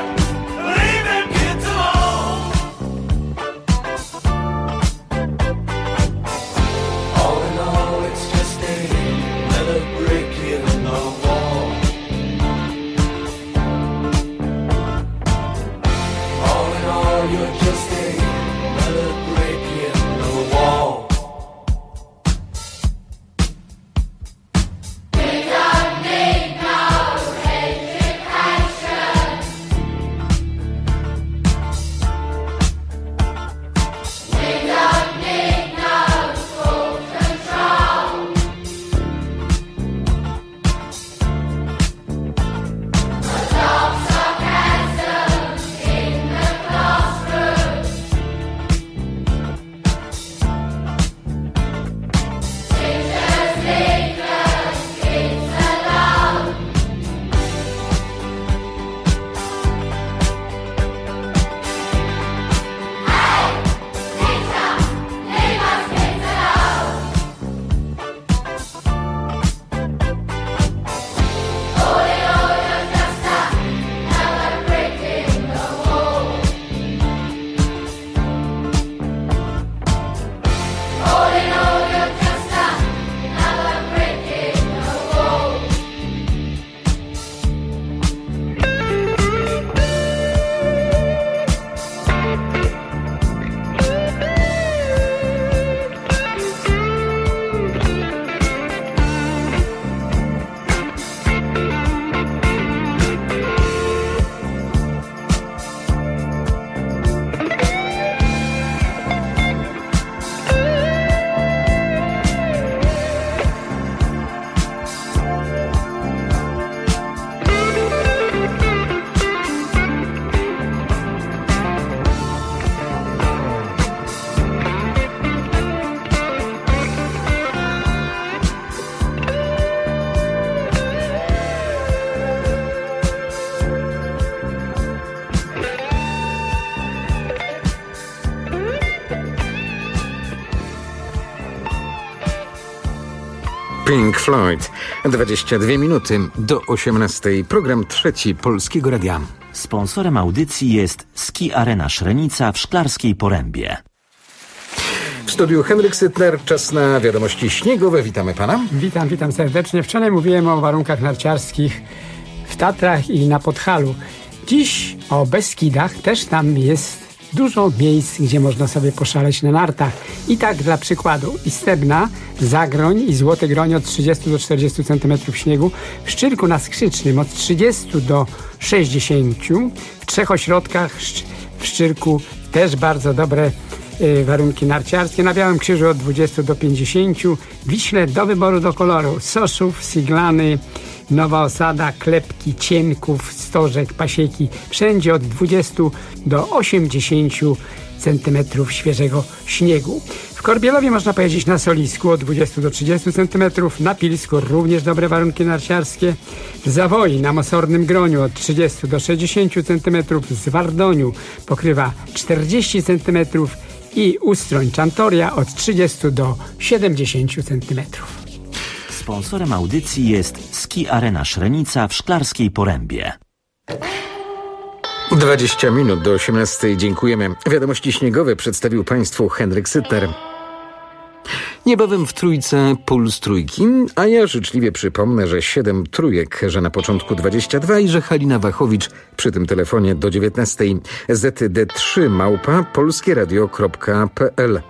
Pink Floyd. dwadzieścia dwie minuty do osiemnastej. Program trzeci Polskiego Radia. Sponsorem audycji jest Ski Arena Szrenica w Szklarskiej Porębie. W studiu Henryk Sytner, czas na wiadomości śniegowe. Witamy pana. Witam, witam serdecznie. Wczoraj mówiłem o warunkach narciarskich w Tatrach i na Podhalu. Dziś o Beskidach. Też tam jest dużo miejsc, gdzie można sobie poszaleć na nartach. I tak dla przykładu Istebna, Zagroń i Złote Groń od trzydziestu do czterdziestu centymetrów śniegu, w Szczyrku na Skrzycznym od trzydziestu do sześćdziesięciu, w trzech ośrodkach w Szczyrku też bardzo dobre y, warunki narciarskie. Na Białym Krzyżu od dwudziestu do pięćdziesięciu. W Wiśle do wyboru, do koloru. Soszów, Siglany, Nowa Osada, Klepki, Cienków, Stożek, Pasieki. Wszędzie od dwudziestu do osiemdziesięciu centymetrów świeżego śniegu. W Korbielowie można pojeździć na Solisku od dwudziestu do trzydziestu centymetrów. Na Pilsku również dobre warunki narciarskie. W Zawoi na Mosornym Groniu od trzydziestu do sześćdziesięciu centymetrów. Z Wardoniu pokrywa czterdzieści centymetrów i Ustroń Czantoria od trzydziestu do siedemdziesięciu centymetrów. Sponsorem audycji jest Ski Arena Szrenica w Szklarskiej Porębie. dwadzieścia minut do osiemnastej. Dziękujemy. Wiadomości śniegowe przedstawił Państwu Henryk Sytner. Niebawem w trójce puls trójki, a ja życzliwie przypomnę, że siedem trójek, że na początku dwadzieścia dwa i że Halina Wachowicz przy tym telefonie do dziewiętnastej. Z D trzy małpa polskieradio kropka p l.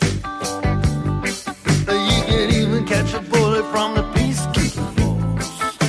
Catch a bullet from the peacekeeping force.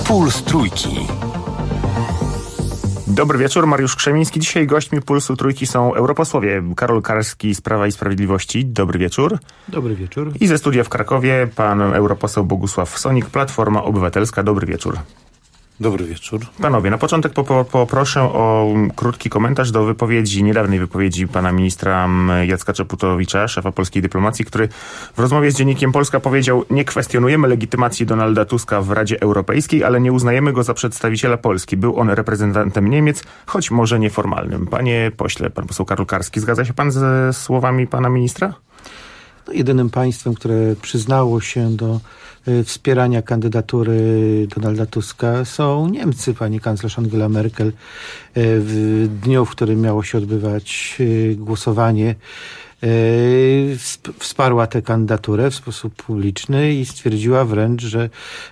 Puls Trójki. Dobry wieczór, Mariusz Krzemiński. Dzisiaj gośćmi Pulsu Trójki są europosłowie Karol Karski z Prawa i Sprawiedliwości. Dobry wieczór. Dobry wieczór. I ze studia w Krakowie pan europoseł Bogusław Sonik, Platforma Obywatelska. Dobry wieczór. Dobry wieczór. Panowie, na początek poproszę o krótki komentarz do wypowiedzi, niedawnej wypowiedzi pana ministra Jacka Czaputowicza, szefa polskiej dyplomacji, który w rozmowie z dziennikiem Polska powiedział: nie kwestionujemy legitymacji Donalda Tuska w Radzie Europejskiej, ale nie uznajemy go za przedstawiciela Polski. Był on reprezentantem Niemiec, choć może nieformalnym. Panie pośle, pan poseł Karol Karski, zgadza się pan ze słowami pana ministra? No, jedynym państwem, które przyznało się do y, wspierania kandydatury Donalda Tuska są Niemcy. Pani kanclerz Angela Merkel y, w dniu, w którym miało się odbywać y, głosowanie, y, wsparła tę kandydaturę w sposób publiczny i stwierdziła wręcz, że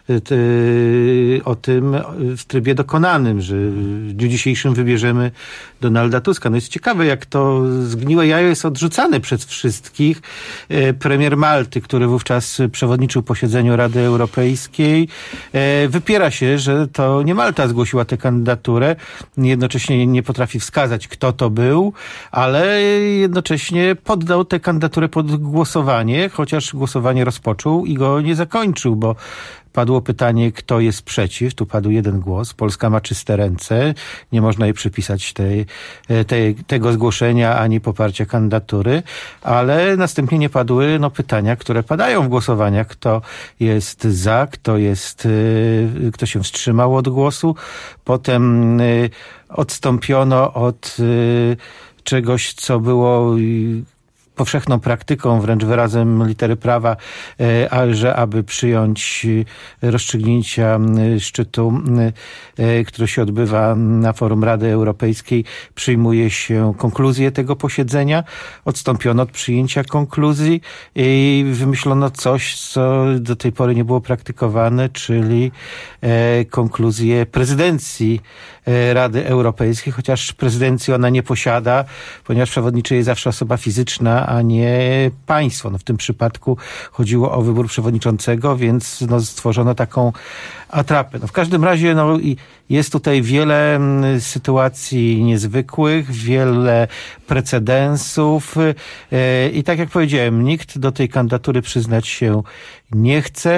y, o tym w trybie dokonanym, że w dniu dzisiejszym wybierzemy Donalda Tuska. No jest ciekawe, jak to zgniłe jajo jest odrzucane przez wszystkich. Premier Malty, który wówczas przewodniczył posiedzeniu Rady Europejskiej, wypiera się, że to nie Malta zgłosiła tę kandydaturę. Jednocześnie nie potrafi wskazać, kto to był, ale jednocześnie poddał tę kandydaturę pod głosowanie, chociaż głosowanie rozpoczął i go nie zakończył, bo padło pytanie, kto jest przeciw. Tu padł jeden głos. Polska ma czyste ręce. Nie można jej przypisać tej, tej, tego zgłoszenia ani poparcia kandydatury, ale następnie nie padły no, pytania, które padają w głosowaniach. Kto jest za, kto jest, kto się wstrzymał od głosu. Potem odstąpiono od czegoś, co było powszechną praktyką, wręcz wyrazem litery prawa, że aby przyjąć rozstrzygnięcia szczytu, który się odbywa na forum Rady Europejskiej, przyjmuje się konkluzję tego posiedzenia. Odstąpiono od przyjęcia konkluzji i wymyślono coś, co do tej pory nie było praktykowane, czyli konkluzję prezydencji Rady Europejskiej, chociaż prezydencji ona nie posiada, ponieważ przewodniczy jej zawsze osoba fizyczna, a nie państwo. No w tym przypadku chodziło o wybór przewodniczącego, więc no, stworzono taką atrapę. No w każdym razie no, jest tutaj wiele sytuacji niezwykłych, wiele precedensów i tak jak powiedziałem, nikt do tej kandydatury przyznać się nie chce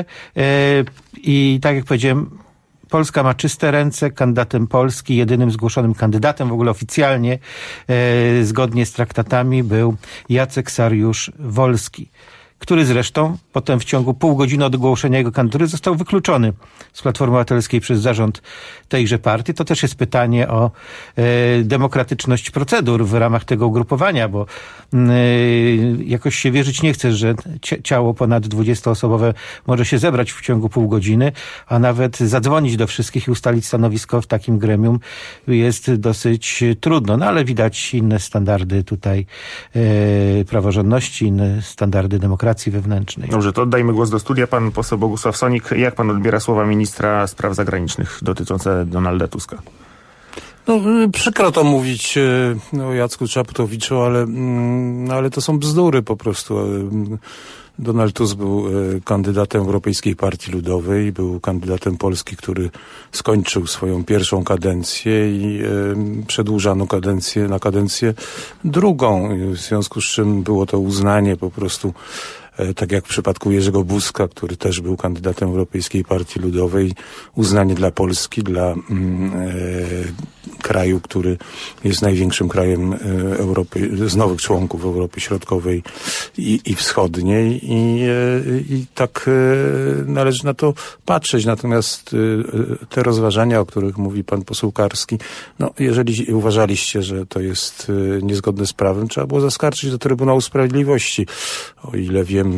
i tak jak powiedziałem, Polska ma czyste ręce. Kandydatem Polski, jedynym zgłoszonym kandydatem w ogóle oficjalnie, e, zgodnie z traktatami, był Jacek Sariusz-Wolski, który zresztą potem w ciągu pół godziny od ogłoszenia jego kandydatury został wykluczony z Platformy Obywatelskiej przez zarząd tejże partii. To też jest pytanie o e, demokratyczność procedur w ramach tego ugrupowania, bo e, jakoś się wierzyć nie chce, że ciało ponad dwudziestoosobowe może się zebrać w ciągu pół godziny, a nawet zadzwonić do wszystkich i ustalić stanowisko w takim gremium jest dosyć trudno. No ale widać inne standardy tutaj e, praworządności, inne standardy demokracji wewnętrznej. Dobrze, to oddajmy głos do studia. Pan poseł Bogusław Sonik. Jak pan odbiera słowa ministra spraw zagranicznych dotyczące Donalda Tuska? No, przykro to mówić o Jacku Czaputowiczu, ale, ale to są bzdury po prostu. Donald Tusk był kandydatem Europejskiej Partii Ludowej, był kandydatem Polski, który skończył swoją pierwszą kadencję i przedłużano kadencję na kadencję drugą. W związku z czym było to uznanie po prostu, tak jak w przypadku Jerzego Buzka, który też był kandydatem Europejskiej Partii Ludowej, uznanie dla Polski, dla mm, e, kraju, który jest największym krajem Europy, z nowych członków Europy Środkowej i, i Wschodniej i, e, i tak e, należy na to patrzeć. Natomiast e, te rozważania, o których mówi pan poseł Karski, no jeżeli uważaliście, że to jest e, niezgodne z prawem, trzeba było zaskarżyć do Trybunału Sprawiedliwości. O ile wiem,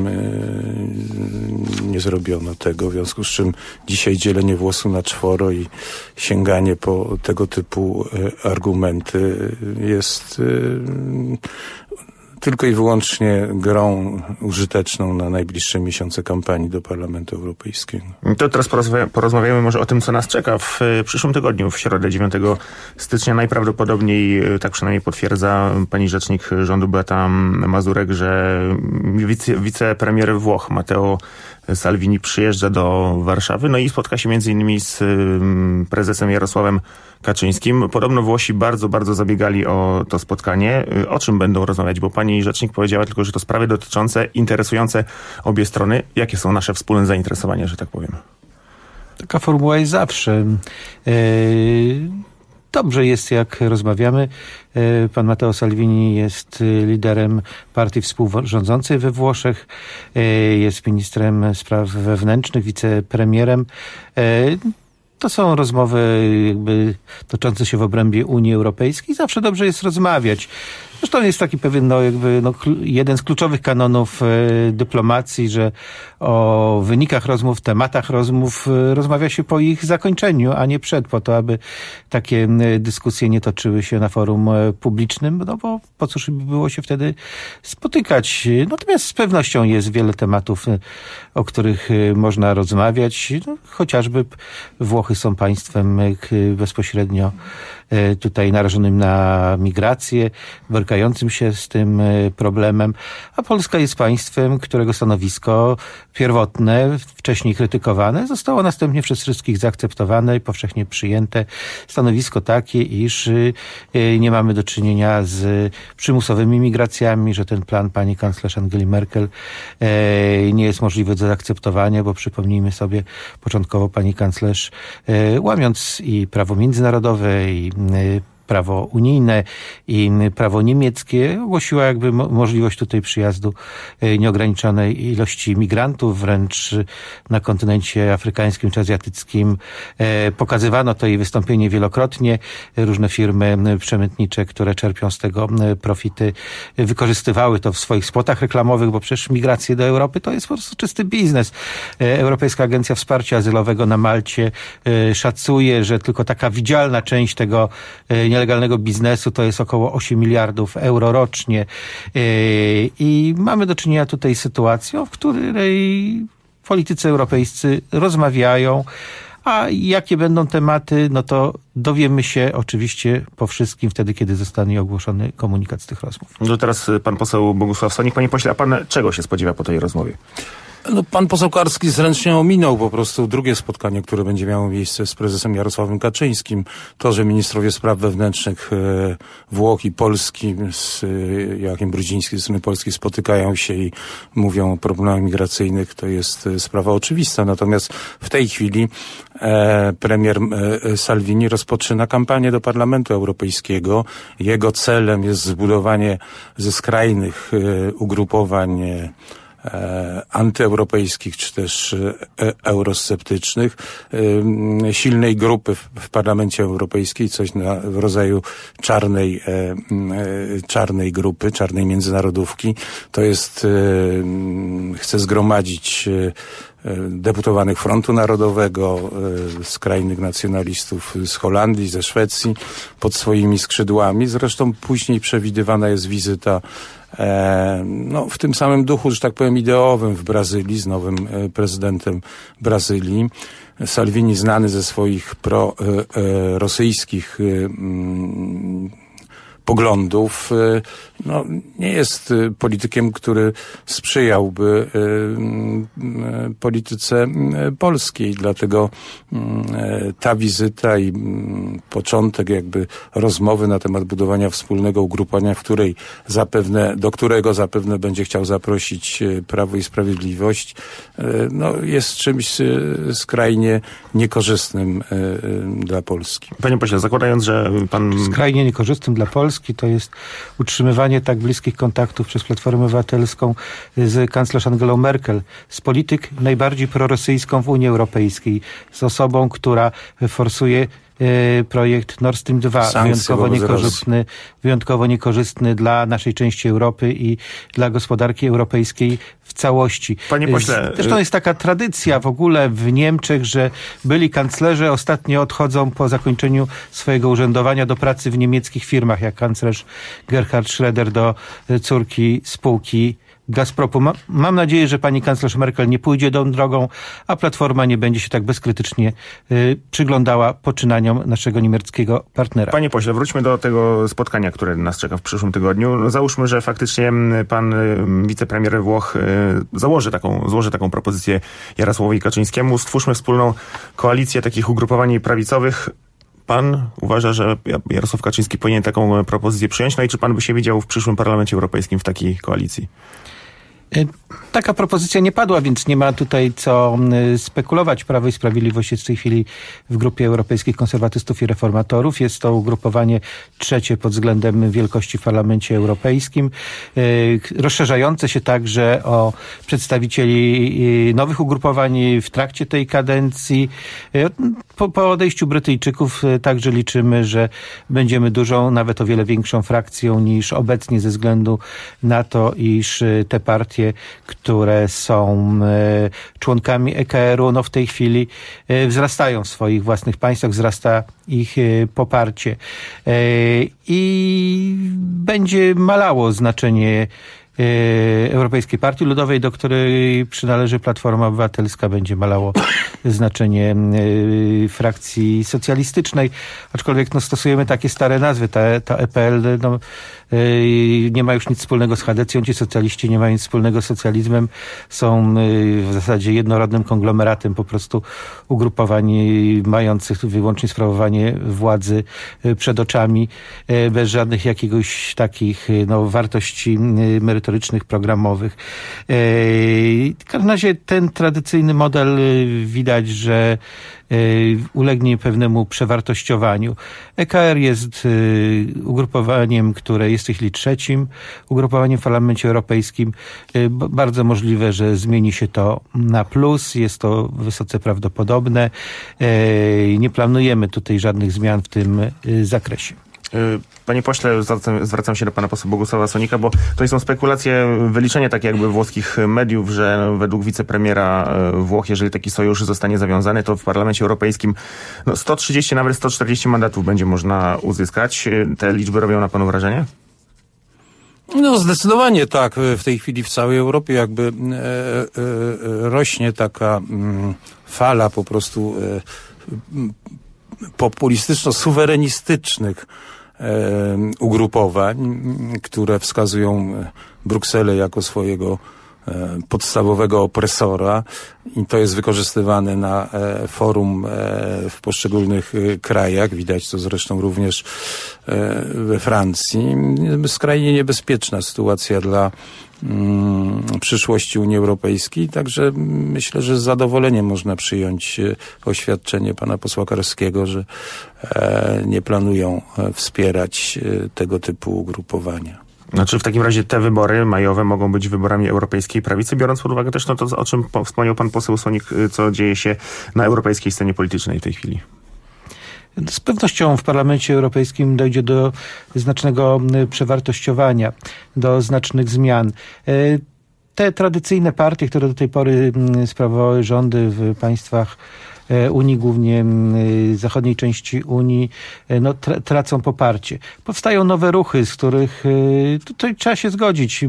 nie zrobiono tego, w związku z czym dzisiaj dzielenie włosu na czworo i sięganie po tego typu argumenty jest tylko i wyłącznie grą użyteczną na najbliższe miesiące kampanii do Parlamentu Europejskiego. To teraz porozmawiamy może o tym, co nas czeka w przyszłym tygodniu, w środę dziewiątego stycznia. Najprawdopodobniej, tak przynajmniej potwierdza pani rzecznik rządu Beata Mazurek, że wice, wicepremier Włoch Matteo Salvini przyjeżdża do Warszawy, no i spotka się między innymi z prezesem Jarosławem Kaczyńskim. Podobno Włosi bardzo, bardzo zabiegali o to spotkanie. O czym będą rozmawiać? Bo pani rzecznik powiedziała tylko, że to sprawy dotyczące, interesujące obie strony. Jakie są nasze wspólne zainteresowania, że tak powiem? Taka formuła jest zawsze. Dobrze jest, jak rozmawiamy. Pan Matteo Salvini jest liderem partii współrządzącej we Włoszech, jest ministrem spraw wewnętrznych, wicepremierem. To są rozmowy jakby toczące się w obrębie Unii Europejskiej. Zawsze dobrze jest rozmawiać. Zresztą jest taki pewien, no jakby, no, jeden z kluczowych kanonów e, dyplomacji, że o wynikach rozmów, tematach rozmów e, rozmawia się po ich zakończeniu, a nie przed, po to, aby takie e, dyskusje nie toczyły się na forum e, publicznym, no bo po cóż by było się wtedy spotykać. Natomiast z pewnością jest wiele tematów, e, o których e, można rozmawiać. No, chociażby Włochy są państwem e, bezpośrednio e, tutaj narażonym na migrację, borykającym się z tym problemem, a Polska jest państwem, którego stanowisko pierwotne, wcześniej krytykowane, zostało następnie przez wszystkich zaakceptowane i powszechnie przyjęte. Stanowisko takie, iż nie mamy do czynienia z przymusowymi migracjami, że ten plan pani kanclerz Angeli Merkel nie jest możliwy do zaakceptowania, bo przypomnijmy sobie, początkowo pani kanclerz, łamiąc i prawo międzynarodowe, i prawo unijne i prawo niemieckie, ogłosiła jakby mo- możliwość tutaj przyjazdu nieograniczonej ilości migrantów, wręcz na kontynencie afrykańskim czy azjatyckim. E, pokazywano to jej wystąpienie wielokrotnie. Różne firmy przemytnicze, które czerpią z tego profity, wykorzystywały to w swoich spotach reklamowych, bo przecież migracje do Europy to jest po prostu czysty biznes. E, Europejska Agencja Wsparcia Azylowego na Malcie e, szacuje, że tylko taka widzialna część tego e, nielegalnego biznesu to jest około osiem miliardów euro rocznie. I mamy do czynienia tutaj z sytuacją, w której politycy europejscy rozmawiają, a jakie będą tematy, no to dowiemy się oczywiście po wszystkim wtedy, kiedy zostanie ogłoszony komunikat z tych rozmów. No teraz pan poseł Bogusław Sonik. Panie pośle, a pan czego się spodziewa po tej rozmowie? No, pan poseł Karski zręcznie ominął po prostu drugie spotkanie, które będzie miało miejsce z prezesem Jarosławem Kaczyńskim. To, że ministrowie spraw wewnętrznych e, Włoch i Polski z e, Joachim Brudziński ze strony Polski spotykają się i mówią o problemach migracyjnych, to jest e, sprawa oczywista. Natomiast w tej chwili e, premier e, Salvini rozpoczyna kampanię do Parlamentu Europejskiego. Jego celem jest zbudowanie ze skrajnych e, ugrupowań e, antyeuropejskich czy też eurosceptycznych, silnej grupy w Parlamencie Europejskim, coś na, w rodzaju czarnej, czarnej grupy, czarnej międzynarodówki. To jest, chce zgromadzić deputowanych Frontu Narodowego, skrajnych nacjonalistów z Holandii, ze Szwecji pod swoimi skrzydłami. Zresztą później przewidywana jest wizyta E, no, w tym samym duchu, że tak powiem, ideowym w Brazylii z nowym e, prezydentem Brazylii. Salvini znany ze swoich pro-rosyjskich e, e, poglądów, no, nie jest politykiem, który sprzyjałby polityce polskiej. Dlatego ta wizyta i początek jakby rozmowy na temat budowania wspólnego ugrupowania, w której zapewne, do którego zapewne będzie chciał zaprosić Prawo i Sprawiedliwość, no, jest czymś skrajnie niekorzystnym dla Polski. Panie pośle, zakładając, że pan... Skrajnie niekorzystnym dla Polski to jest utrzymywanie tak bliskich kontaktów przez Platformę Obywatelską z kanclerz Angelą Merkel, z polityk najbardziej prorosyjską w Unii Europejskiej, z osobą, która forsuje projekt Nord Stream dwa, wyjątkowo niekorzystny, wyjątkowo niekorzystny dla naszej części Europy i dla gospodarki europejskiej w całości. Panie pośle... Zresztą jest taka tradycja w ogóle w Niemczech, że byli kanclerze ostatnio odchodzą po zakończeniu swojego urzędowania do pracy w niemieckich firmach, jak kanclerz Gerhard Schröder do córki spółki Gazpromu. Ma, mam nadzieję, że pani kanclerz Merkel nie pójdzie tą drogą, a Platforma nie będzie się tak bezkrytycznie y, przyglądała poczynaniom naszego niemieckiego partnera. Panie pośle, wróćmy do tego spotkania, które nas czeka w przyszłym tygodniu. No, załóżmy, że faktycznie pan y, wicepremier Włoch y, założy taką, złoży taką propozycję Jarosławowi Kaczyńskiemu. Stwórzmy wspólną koalicję takich ugrupowań prawicowych. Pan uważa, że Jarosław Kaczyński powinien taką propozycję przyjąć? No i czy pan by się widział w przyszłym Parlamencie Europejskim w takiej koalicji? Taka propozycja nie padła, więc nie ma tutaj co spekulować. Prawo i Sprawiedliwość jest w tej chwili w grupie europejskich konserwatystów i reformatorów. Jest to ugrupowanie trzecie pod względem wielkości w Parlamencie Europejskim, rozszerzające się także o przedstawicieli nowych ugrupowań w trakcie tej kadencji. Po, po odejściu Brytyjczyków także liczymy, że będziemy dużą, nawet o wiele większą frakcją niż obecnie ze względu na to, iż te partie, które są członkami E K R-u, no w tej chwili wzrastają w swoich własnych państwach, wzrasta ich poparcie i będzie malało znaczenie Europejskiej Partii Ludowej, do której przynależy Platforma Obywatelska, będzie malało znaczenie frakcji socjalistycznej, aczkolwiek no, stosujemy takie stare nazwy. Ta, ta E P L no, nie ma już nic wspólnego z Chadecją, ci socjaliści nie mają nic wspólnego z socjalizmem, są w zasadzie jednorodnym konglomeratem po prostu ugrupowań mających wyłącznie sprawowanie władzy przed oczami, bez żadnych jakiegoś takich no, wartości merytorycznych, programowych. W każdym razie ten tradycyjny model widać, że ulegnie pewnemu przewartościowaniu. E K R jest ugrupowaniem, które jest w tej chwili trzecim ugrupowaniem w Parlamencie Europejskim. Bardzo możliwe, że zmieni się to na plus. Jest to wysoce prawdopodobne. Nie planujemy tutaj żadnych zmian w tym zakresie. Panie pośle, zwracam, zwracam się do pana posła Bogusława Sonika, bo to są spekulacje, wyliczenie takie jakby włoskich mediów, że według wicepremiera Włoch, jeżeli taki sojusz zostanie zawiązany, to w Parlamencie Europejskim no sto trzydzieści, nawet sto czterdzieści mandatów będzie można uzyskać. Te liczby robią na panu wrażenie? No zdecydowanie tak. W tej chwili w całej Europie jakby e, e, rośnie taka m, fala po prostu e, populistyczno-suwerenistycznych ugrupowań, które wskazują Brukselę jako swojego podstawowego opresora i to jest wykorzystywane na forum w poszczególnych krajach. Widać to zresztą również we Francji. Skrajnie niebezpieczna sytuacja dla mm, przyszłości Unii Europejskiej, także myślę, że z zadowoleniem można przyjąć oświadczenie pana posła Karskiego, że e, nie planują wspierać tego typu ugrupowania. Znaczy w takim razie te wybory majowe mogą być wyborami europejskiej prawicy, biorąc pod uwagę też no to, o czym wspomniał pan poseł Sonik, co dzieje się na europejskiej scenie politycznej w tej chwili. Z pewnością w Parlamencie Europejskim dojdzie do znacznego przewartościowania, do znacznych zmian. Te tradycyjne partie, które do tej pory sprawowały rządy w państwach Unii, głównie zachodniej części Unii, no, tra- tracą poparcie. Powstają nowe ruchy, z których tutaj trzeba się zgodzić.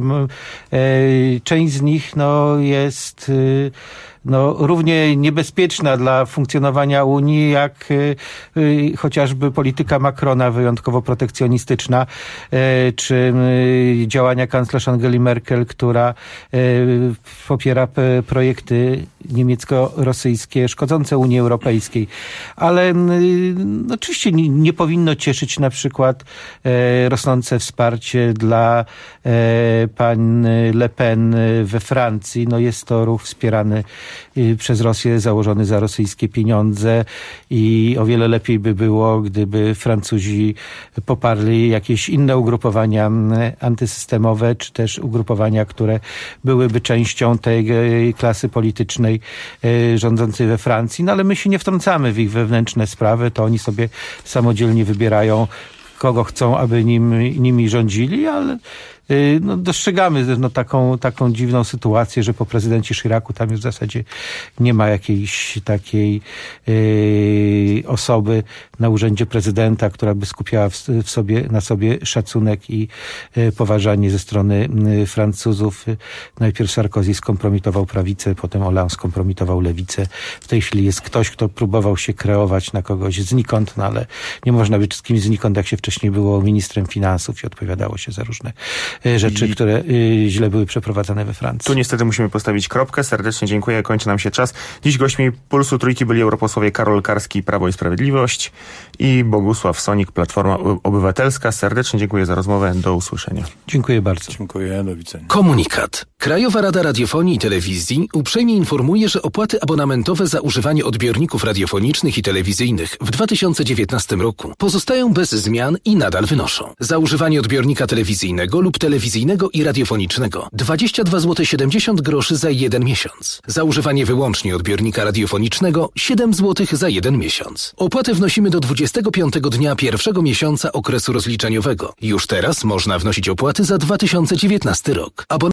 Część z nich no, jest no, równie niebezpieczna dla funkcjonowania Unii, jak y, y, chociażby polityka Macrona wyjątkowo protekcjonistyczna, y, czy y, działania kanclerz Angeli Merkel, która y, popiera p- projekty niemiecko-rosyjskie szkodzące Unii Europejskiej. Ale y, no, oczywiście nie, nie powinno cieszyć na przykład y, rosnące wsparcie dla y, pan Le Pen we Francji. No, jest to ruch wspierany przez Rosję, założony za rosyjskie pieniądze i o wiele lepiej by było, gdyby Francuzi poparli jakieś inne ugrupowania antysystemowe, czy też ugrupowania, które byłyby częścią tej klasy politycznej rządzącej we Francji. No ale my się nie wtrącamy w ich wewnętrzne sprawy, to oni sobie samodzielnie wybierają, kogo chcą, aby nim, nimi rządzili, ale no, dostrzegamy no, taką, taką dziwną sytuację, że po prezydencie Chiracu tam już w zasadzie nie ma jakiejś takiej yy, osoby na urzędzie prezydenta, która by skupiała w, w sobie, na sobie szacunek i yy, poważanie ze strony yy, Francuzów. Najpierw Sarkozy skompromitował prawicę, potem Hollande skompromitował lewicę. W tej chwili jest ktoś, kto próbował się kreować na kogoś znikąd, no ale nie można być z kimś znikąd, jak się wcześniej było ministrem finansów i odpowiadało się za różne yy, rzeczy, I... które yy, źle były przeprowadzane we Francji. Tu niestety musimy postawić kropkę. Serdecznie dziękuję. Kończy nam się czas. Dziś gośćmi Pulsu Trójki byli europosłowie Karol Karski, Prawo i Sprawiedliwość i Bogusław Sonik, Platforma Obywatelska. Serdecznie dziękuję za rozmowę. Do usłyszenia. Dziękuję bardzo. Dziękuję. Do widzenia. Komunikat. Krajowa Rada Radiofonii i Telewizji uprzejmie informuje, że opłaty abonamentowe za używanie odbiorników radiofonicznych i telewizyjnych w dwa tysiące dziewiętnastym roku pozostają bez zmian i nadal wynoszą: za używanie odbiornika telewizyjnego lub telewizyjnego i radiofonicznego dwadzieścia dwa złote siedemdziesiąt groszy za jeden miesiąc. Za używanie wyłącznie odbiornika radiofonicznego siedem złotych za jeden miesiąc. Opłaty wnosimy do dwudziestego piątego dnia pierwszego miesiąca okresu rozliczeniowego. Już teraz można wnosić opłaty za dwa tysiące dziewiętnasty rok. Abon